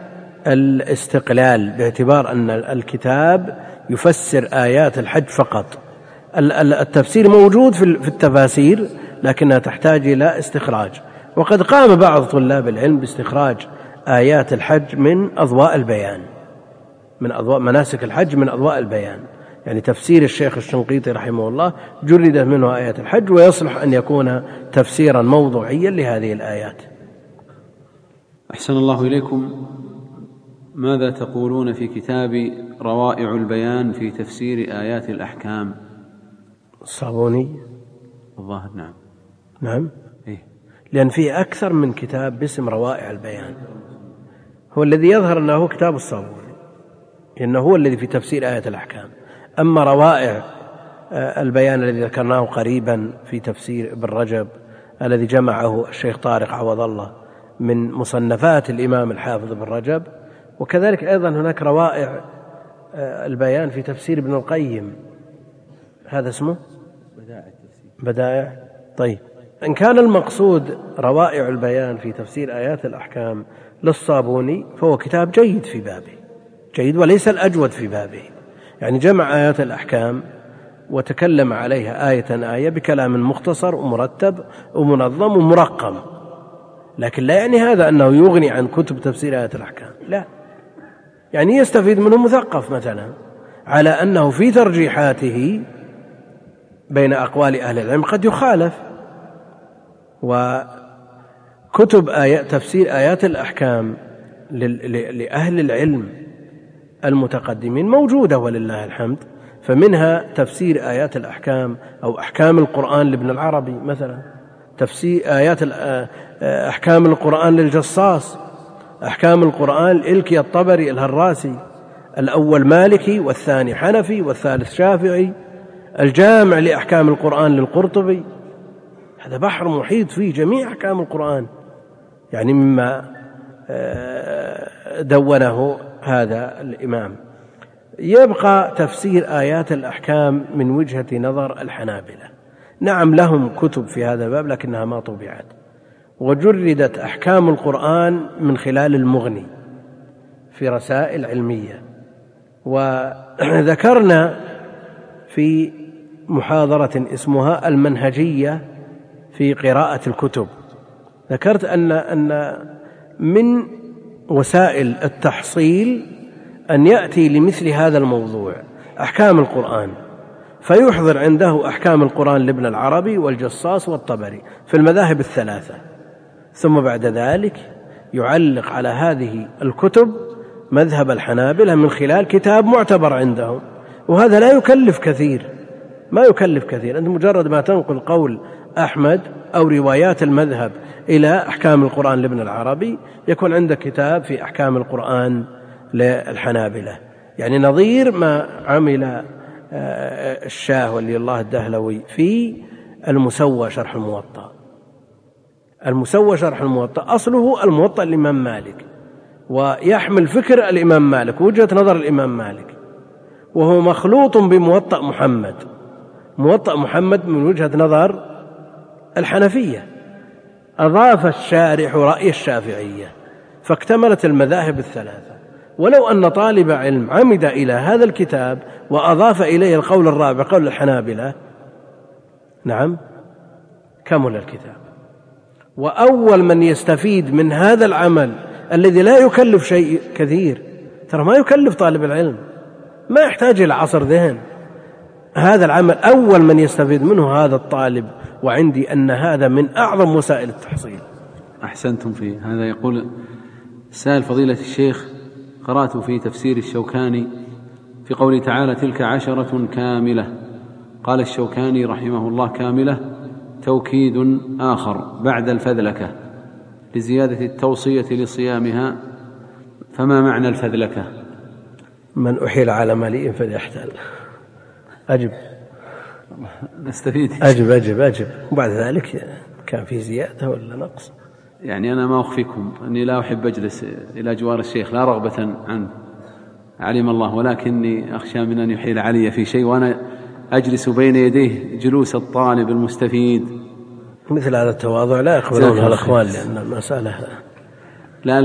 Speaker 1: الاستقلال باعتبار أن الكتاب يفسر آيات الحج فقط. التفسير موجود في التفاسير لكنها تحتاج إلى استخراج، وقد قام بعض طلاب العلم باستخراج آيات الحج من أضواء البيان، من أضواء مناسك الحج، من أضواء البيان. يعني تفسير الشيخ الشنقيطي رحمه الله جردت منه آيات الحج، ويصلح أن يكون تفسيرا موضوعيا لهذه الآيات.
Speaker 2: أحسن الله إليكم. ماذا تقولون في كتاب روائع البيان في تفسير آيات الأحكام؟
Speaker 1: الصابوني
Speaker 2: الظاهر.
Speaker 1: نعم.
Speaker 2: إيه؟
Speaker 1: لأن فيه أكثر من كتاب باسم روائع البيان. هو الذي يظهر أنه هو كتاب الصابوني، إنه هو الذي في تفسير آيات الأحكام. أما روائع البيان الذي ذكرناه قريبا في تفسير ابن رجب الذي جمعه الشيخ طارق عوض الله من مصنفات الإمام الحافظ ابن رجب، وكذلك أيضا هناك روائع البيان في تفسير ابن القيم، هذا اسمه بدائع. طيب، إن كان المقصود روائع البيان في تفسير آيات الأحكام للصابوني فهو كتاب جيد في بابه، جيد وليس الأجود في بابه. يعني جمع آيات الأحكام وتكلم عليها آية آية بكلام مختصر ومرتب ومنظم ومرقم، لكن لا يعني هذا أنه يغني عن كتب تفسير آيات الأحكام، لا، يعني يستفيد منه مثقف مثلا، على أنه في ترجيحاته بين أقوال أهل العلم قد يخالف. وكتب تفسير آيات الأحكام لأهل العلم المتقدمين موجودة ولله الحمد، فمنها تفسير آيات الأحكام أو أحكام القرآن لابن العربي مثلا، تفسير آيات أحكام القرآن للجصاص، أحكام القرآن الإلكي الطبري الهراسي، الأول مالكي والثاني حنفي والثالث شافعي، الجامع لأحكام القرآن للقرطبي. هذا بحر محيط فيه جميع أحكام القرآن، يعني مما دونه هذا الإمام. يبقى تفسير آيات الأحكام من وجهة نظر الحنابلة. نعم لهم كتب في هذا الباب لكنها ما طبعت، وجردت أحكام القرآن من خلال المغني في رسائل علمية. وذكرنا في محاضرة اسمها المنهجية في قراءة الكتب، ذكرت أن من وسائل التحصيل أن يأتي لمثل هذا الموضوع أحكام القرآن، فيحضر عنده أحكام القرآن لابن العربي والجصاص والطبري في المذاهب الثلاثة، ثم بعد ذلك يعلق على هذه الكتب مذهب الحنابلة من خلال كتاب معتبر عندهم، وهذا لا يكلف كثير، ما يكلف كثير. أنت مجرد ما تنقل قول أحمد أو روايات المذهب إلى أحكام القرآن لابن العربي يكون عندك كتاب في أحكام القرآن للحنابلة، يعني نظير ما عمل الشاه ولي الله الدهلوي في المسوى شرح الموطأ. المسوى شرح الموطأ أصله الموطأ الإمام مالك، ويحمل فكر الإمام مالك ووجهة نظر الإمام مالك، وهو مخلوط بموطأ محمد. موطأ محمد من وجهة نظر الحنفية، أضاف الشارح رأي الشافعية فاكتملت المذاهب الثلاثة. ولو أن طالب علم عمد إلى هذا الكتاب وأضاف إليه القول الرابع قول الحنابلة، نعم، كمل الكتاب. وأول من يستفيد من هذا العمل الذي لا يكلف شيء كثير، ترى ما يكلف طالب العلم، ما يحتاج إلى عصر ذهن، هذا العمل أول من يستفيد منه هذا الطالب، وعندي أن هذا من أعظم وسائل التحصيل.
Speaker 2: أحسنتم فيه. هذا يقول سائل فضيلة الشيخ: قرأت في تفسير الشوكاني في قوله تعالى: تلك 10 كاملة. قال الشوكاني رحمه الله: كاملة توكيد آخر بعد الفذلكة لزيادة التوصية لصيامها، فما معنى الفذلكة؟
Speaker 1: من أحيل على مليء فليحتل. أجب
Speaker 2: نستفيد.
Speaker 1: أجب. وبعد ذلك كان في زيادة ولا نقص؟
Speaker 2: يعني أنا ما أخفيكم أني لا أحب أجلس إلى جوار الشيخ لا رغبة عنه علم الله، ولكني أخشى من أن يحيل علي في شيء وأنا أجلس بين يديه جلوس الطالب المستفيد.
Speaker 1: مثل هذا التواضع لا يقبلونها الأخوان، لأن المسألة
Speaker 2: لا.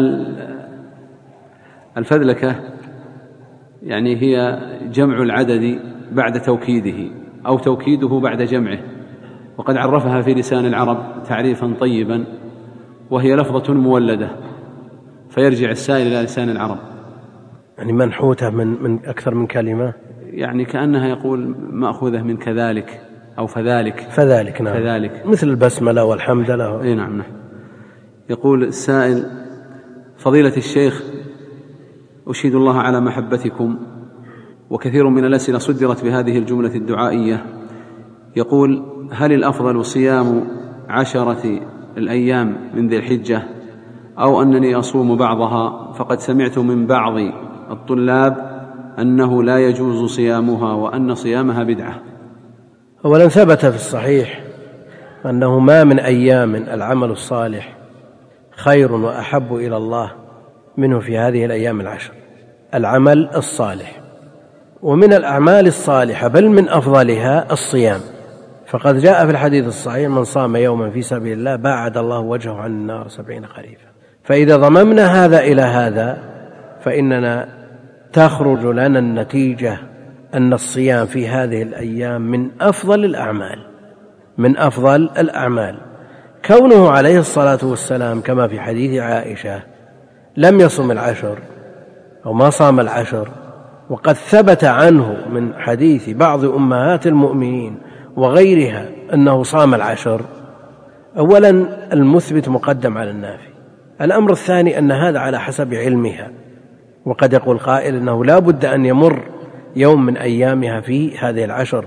Speaker 2: الفذلكة يعني هي جمع العدد بعد توكيده أو توكيده بعد جمعه، وقد عرفها في لسان العرب تعريفا طيبا، وهي لفظة مولدة فيرجع السائل إلى لسان العرب.
Speaker 1: يعني منحوتة من أكثر من كلمة،
Speaker 2: يعني كأنها يقول مأخوذة من كذلك أو
Speaker 1: فذلك نعم،
Speaker 2: فذلك
Speaker 1: مثل البسملة والحمدلة.
Speaker 2: أي نعم. يقول السائل: فضيلة الشيخ، أشهد الله على محبتكم، وكثير من الأسئلة صدرت بهذه الجملة الدعائية. يقول: هل الأفضل صيام 10 الأيام من ذي الحجة أو أنني أصوم بعضها؟ فقد سمعت من بعض الطلاب أنه لا يجوز صيامها وأن صيامها بدعة.
Speaker 1: أولا ثبت في الصحيح أنه ما من أيام العمل الصالح خير وأحب إلى الله منه في هذه الأيام 10. العمل الصالح، ومن الأعمال الصالحة بل من أفضلها الصيام، فقد جاء في الحديث الصحيح: من صام يوما في سبيل الله باعد الله وجهه عن النار 70 خريفا. فإذا ضممنا هذا إلى هذا فإننا تخرج لنا النتيجة أن الصيام في هذه الأيام من أفضل الأعمال. كونه عليه الصلاة والسلام كما في حديث عائشة لم يصم 10 أو ما صام 10، وقد ثبت عنه من حديث بعض أمهات المؤمنين وغيرها أنه صام 10، أولا المثبت مقدم على النافي. الأمر الثاني أن هذا على حسب علمها، وقد يقول قائل أنه لا بد أن يمر يوم من أيامها في هذه 10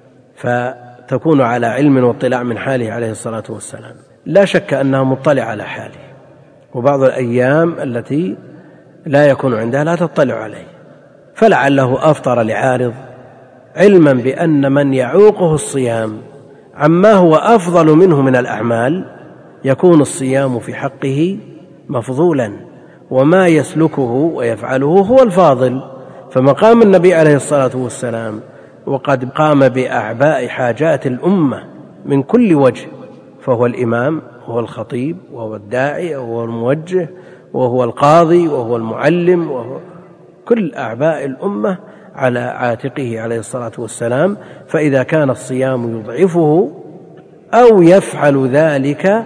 Speaker 1: فتكون على علم واطلاع من حاله عليه الصلاة والسلام. لا شك أنها مطلع على حاله، وبعض الأيام التي لا يكون عندها لا تطلع عليه، فلعله أفطر لعارض، علما بأن من يعوقه الصيام عما هو أفضل منه من الأعمال يكون الصيام في حقه مفضولا، وما يسلكه ويفعله هو الفاضل. فمقام النبي عليه الصلاة والسلام وقد قام بأعباء حاجات الأمة من كل وجه، فهو الإمام وهو الخطيب وهو الداعي وهو الموجه وهو القاضي وهو المعلم وهو كل أعباء الأمة على عاتقه عليه الصلاة والسلام. فإذا كان الصيام يضعفه أو يفعل ذلك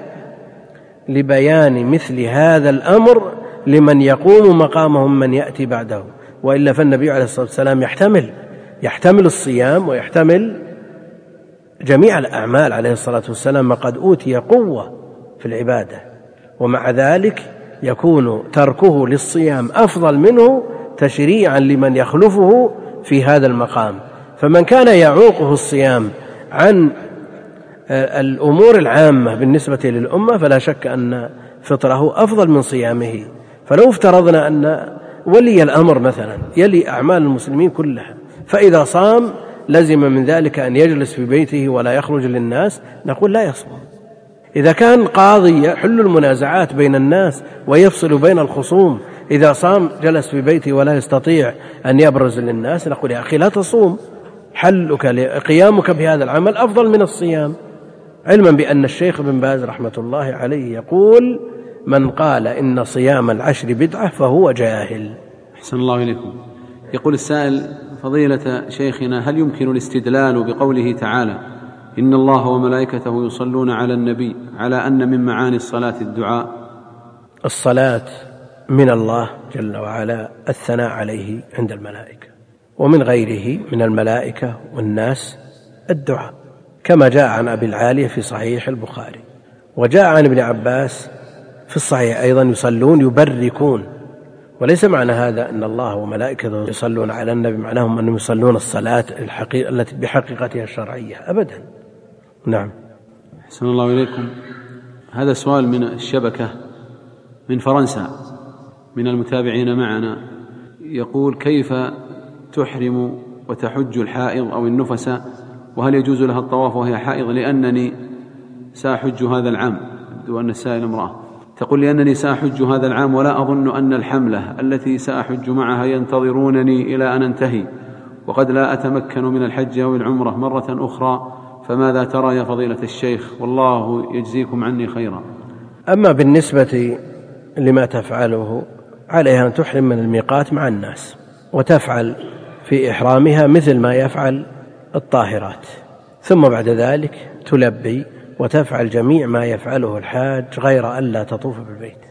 Speaker 1: لبيان مثل هذا الأمر لمن يقوم مقامهم من يأتي بعده، وإلا فالنبي عليه الصلاة والسلام يحتمل الصيام ويحتمل جميع الأعمال عليه الصلاة والسلام، قد أوتي قوة في العبادة، ومع ذلك يكون تركه للصيام أفضل منه تشريعا لمن يخلفه في هذا المقام. فمن كان يعوقه الصيام عن الأمور العامة بالنسبة للأمة فلا شك أن فطره أفضل من صيامه. فلو افترضنا أن ولي الأمر مثلا يلي أعمال المسلمين كلها، فإذا صام لزم من ذلك أن يجلس في بيته ولا يخرج للناس، نقول لا يصوم. إذا كان قاضي يحل المنازعات بين الناس ويفصل بين الخصوم، إذا صام جلس في بيته ولا يستطيع أن يبرز للناس، نقول يا أخي لا تصوم، قيامك بهذا العمل أفضل من الصيام، علما بأن الشيخ بن باز رحمة الله عليه يقول: من قال إن صيام 10 بدعة فهو جاهل.
Speaker 2: أحسن الله إليكم. يقول السائل: فضيلة شيخنا، هل يمكن الاستدلال بقوله تعالى: إن الله وملائكته يصلون على النبي، على أن من معاني الصلاة الدعاء؟
Speaker 1: الصلاة من الله جل وعلا الثناء عليه عند الملائكة، ومن غيره من الملائكة والناس الدعاء، كما جاء عن أبي العالية في صحيح البخاري، وجاء عن ابن عباس في الصحيح أيضا: يصلون يبركون. وليس معنى هذا أن الله وملائكته يصلون على النبي معناهم أنهم يصلون الصلاة التي بحقيقتها الشرعية أبدا. نعم.
Speaker 2: أحسن الله إليكم. هذا سؤال من الشبكة من فرنسا من المتابعين معنا، يقول: كيف تحرم وتحج الحائض أو النفساء، وهل يجوز لها الطواف وهي حائض؟ لأنني سأحج هذا العام. يبدو أن السائل امرأة. تقول: لأنني سأحج هذا العام ولا أظن أن الحملة التي سأحج معها ينتظرونني إلى أن أنتهي، وقد لا أتمكن من الحج أو العمرة مرة أخرى، فماذا ترى يا فضيلة الشيخ؟ والله يجزيكم عني خيرا.
Speaker 1: أما بالنسبة لما تفعله، عليها أن تحرم من الميقات مع الناس، وتفعل في إحرامها مثل ما يفعل الطاهرات، ثم بعد ذلك تلبي وتفعل جميع ما يفعله الحاج غير أن لا تطوف بالبيت.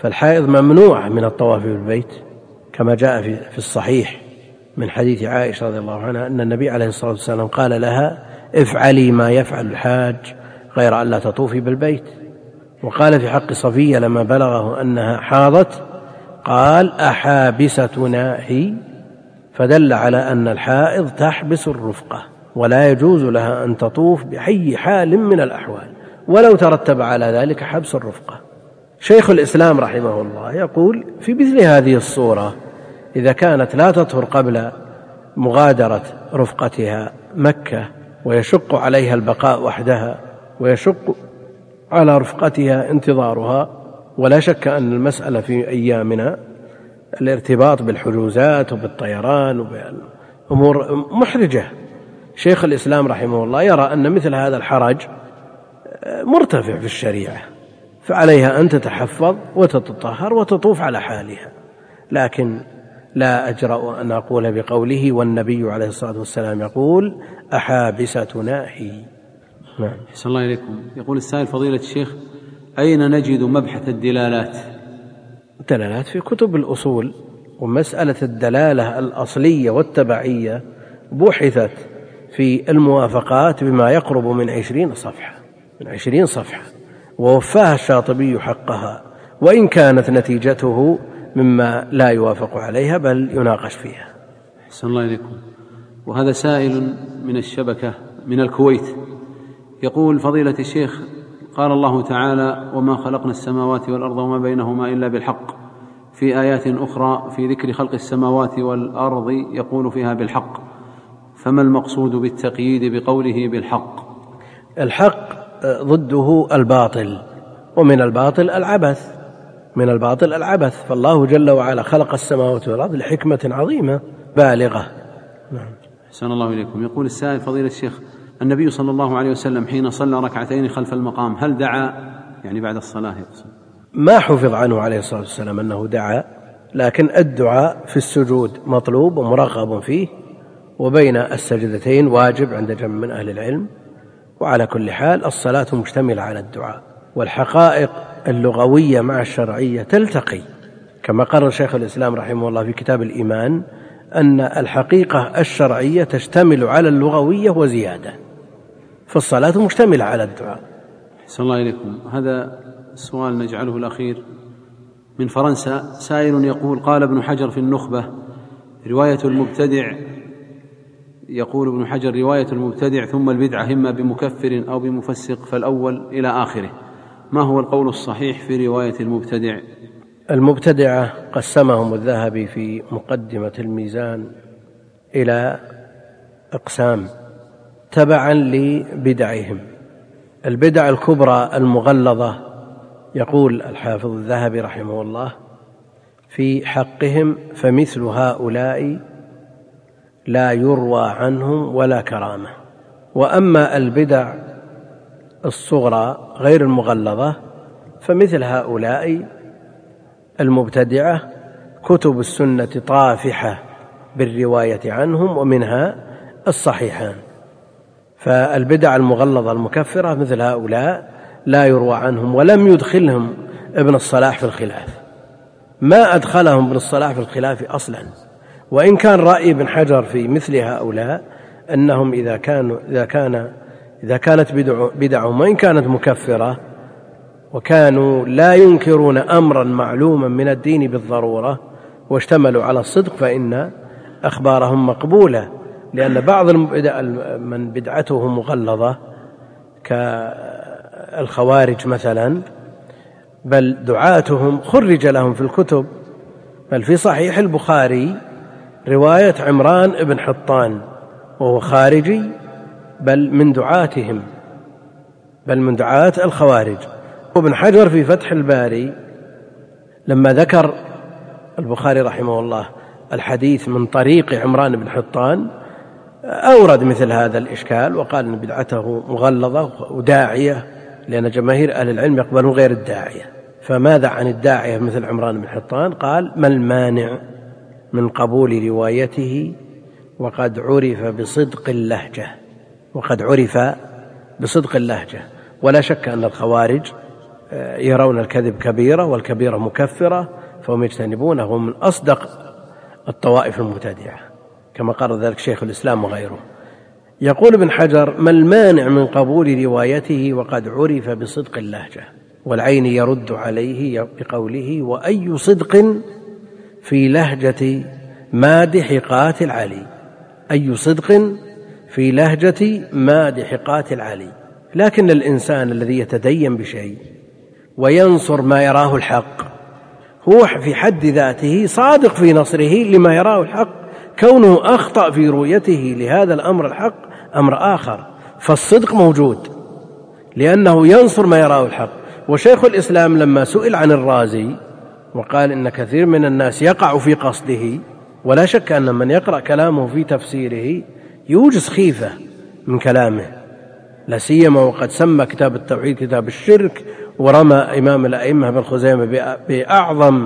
Speaker 1: فالحائض ممنوعة من الطواف بالبيت كما جاء في الصحيح من حديث عائشة رضي الله عنها أن النبي عليه الصلاة والسلام قال لها: افعلي ما يفعل الحاج غير أن لا تطوفي بالبيت. وقال في حق صفية لما بلغه أنها حاضت قال: أحابستنا هي؟ فدل على أن الحائض تحبس الرفقة ولا يجوز لها أن تطوف بأي حال من الأحوال ولو ترتب على ذلك حبس الرفقة. شيخ الإسلام رحمه الله يقول: في مثل هذه الصورة إذا كانت لا تطهر قبل مغادرة رفقتها مكة ويشق عليها البقاء وحدها ويشق على رفقتها انتظارها، ولا شك أن المسألة في أيامنا الارتباط بالحجوزات وبالطيران وبالأمور محرجة. شيخ الإسلام رحمه الله يرى أن مثل هذا الحرج مرتفع في الشريعة، فعليها أن تتحفظ وتتطهر وتطوف على حالها، لكن لا أجرأ أن أقول بقوله والنبي عليه الصلاة والسلام يقول: أحابستنا هي.
Speaker 2: نعم. أحسن الله إليكم. يقول السائل: فضيلة الشيخ، أين نجد مبحث الدلالات؟
Speaker 1: الدلالات في كتب الأصول، ومسألة الدلالة الأصلية والتبعية بحثت في الموافقات بما يقرب من 20 صفحة ووفاها الشاطبي حقها، وإن كانت نتيجته مما لا يوافق عليها بل يناقش فيها.
Speaker 2: أحسن الله إليكم. وهذا سائل من الشبكة من الكويت يقول: فضيلة الشيخ، قال الله تعالى: وما خلقنا السماوات والأرض وما بينهما إلا بالحق، في آيات أخرى في ذكر خلق السماوات والأرض يقول فيها بالحق، فما المقصود بالتقييد بقوله بالحق؟
Speaker 1: الحق ضده الباطل، ومن الباطل العبث، فالله جل وعلا خلق السماوات والأرض لحكمة عظيمة بالغة.
Speaker 2: نعم. أحسن الله إليكم. يقول السائل: فضيلة الشيخ، النبي صلى الله عليه وسلم حين صلى ركعتين خلف المقام هل دعا يعني بعد الصلاة؟
Speaker 1: ما حفظ عنه عليه الصلاة والسلام أنه دعا، لكن الدعاء في السجود مطلوب ومرغب فيه، وبين السجدتين واجب عند جمع من أهل العلم. وعلى كل حال الصلاة مشتملة على الدعاء، والحقائق اللغوية مع الشرعية تلتقي، كما قرر شيخ الإسلام رحمه الله في كتاب الإيمان أن الحقيقة الشرعية تشتمل على اللغوية وزيادة، فالصلاة مشتملة على الدعاء.
Speaker 2: أحسن الله إليكم. هذا السؤال نجعله الأخير من فرنسا، سائل يقول: قال ابن حجر في النخبة رواية المبتدع، يقول ابن حجر: رواية المبتدع ثم البدعة إما بمكفر أو بمفسق فالأول إلى آخره، ما هو القول الصحيح في رواية المبتدع؟
Speaker 1: المبتدعة قسمهم الذهبي في مقدمة الميزان إلى أقسام تبعا لبدعهم. البدع الكبرى المغلظة يقول الحافظ الذهبي رحمه الله في حقهم: فمثل هؤلاء لا يروى عنهم ولا كرامة. وأما البدع الصغرى غير المغلظة فمثل هؤلاء المبتدعة كتب السنة طافحة بالرواية عنهم، ومنها الصحيحان. فالبدع المغلظة المكفرة مثل هؤلاء لا يروى عنهم، ولم يدخلهم ابن الصلاح في الخلاف، ما أدخلهم ابن الصلاح في الخلاف أصلا. وإن كان رأي ابن حجر في مثل هؤلاء أنهم إذا كانت بدعهم وإن كانت مكفرة وكانوا لا ينكرون أمرا معلوما من الدين بالضرورة واشتملوا على الصدق، فإن أخبارهم مقبولة، لأن بعض من بدعته مغلظة كالخوارج مثلا، بل دعاتهم خرج لهم في الكتب، بل في صحيح البخاري رواية عمران بن حطان وهو خارجي، بل من دعاتهم، بل من دعاة الخوارج. وابن حجر في فتح الباري لما ذكر البخاري رحمه الله الحديث من طريق عمران بن حطان أورد مثل هذا الإشكال، وقال أن بدعته مغلظة وداعية، لأن جماهير أهل العلم يقبلون غير الداعية. فماذا عن الداعية مثل عمران بن حطان؟ قال: ما المانع من قبول روايته وقد عرف بصدق اللهجة. ولا شك أن الخوارج يرون الكذب كبيرة والكبيرة مكفرة فهم يجتنبونه من أصدق الطوائف المبتدعة كما قال ذلك شيخ الإسلام وغيره. يقول ابن حجر: ما المانع من قبول روايته وقد عرف بصدق اللهجة؟ والعين يرد عليه بقوله: وأي صدق في لهجة مادح قاتل علي. أي صدق في لهجة مادح قاتل علي. لكن الإنسان الذي يتدين بشيء وينصر ما يراه الحق هو في حد ذاته صادق في نصره لما يراه الحق، كونه أخطأ في رؤيته لهذا الأمر الحق أمر آخر، فالصدق موجود لأنه ينصر ما يراه الحق. وشيخ الإسلام لما سئل عن الرازي وقال إن كثير من الناس يقع في قصده، ولا شك أن من يقرأ كلامه في تفسيره يوجس خيفة من كلامه، لا سيما وقد سمى كتاب التوحيد كتاب الشرك، ورمى إمام الأئمة بن خزيمة بأعظم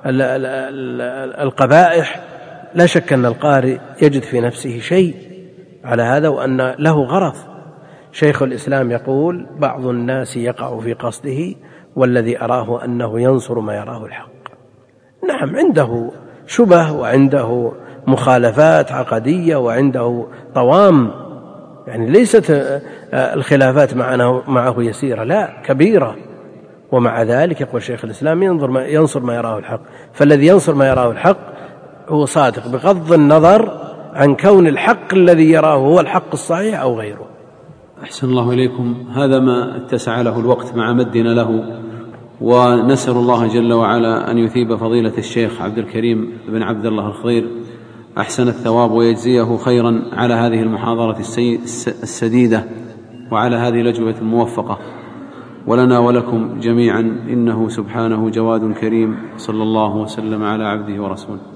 Speaker 1: القبائح. لا شك أن القارئ يجد في نفسه شيء على هذا وأن له غرض. شيخ الإسلام يقول: بعض الناس يقع في قصده والذي أراه أنه ينصر ما يراه الحق. نعم، عنده شبه وعنده مخالفات عقدية وعنده طوام، يعني ليست الخلافات معه يسيرة، لا كبيرة، ومع ذلك يقول شيخ الإسلام ينصر ما يراه الحق. فالذي ينصر ما يراه الحق هو صادق بغض النظر عن كون الحق الذي يراه هو الحق الصحيح أو غيره.
Speaker 2: أحسن الله إليكم. هذا ما اتسع له الوقت مع مدنا له، ونسأل الله جل وعلا أن يثيب فضيلة الشيخ عبد الكريم بن عبد الله الخضير أحسن الثواب ويجزيه خيرا على هذه المحاضرة السديدة وعلى هذه الأجوبة الموفقة، ولنا ولكم جميعا، إنه سبحانه جواد كريم. صلى الله وسلم على عبده ورسوله.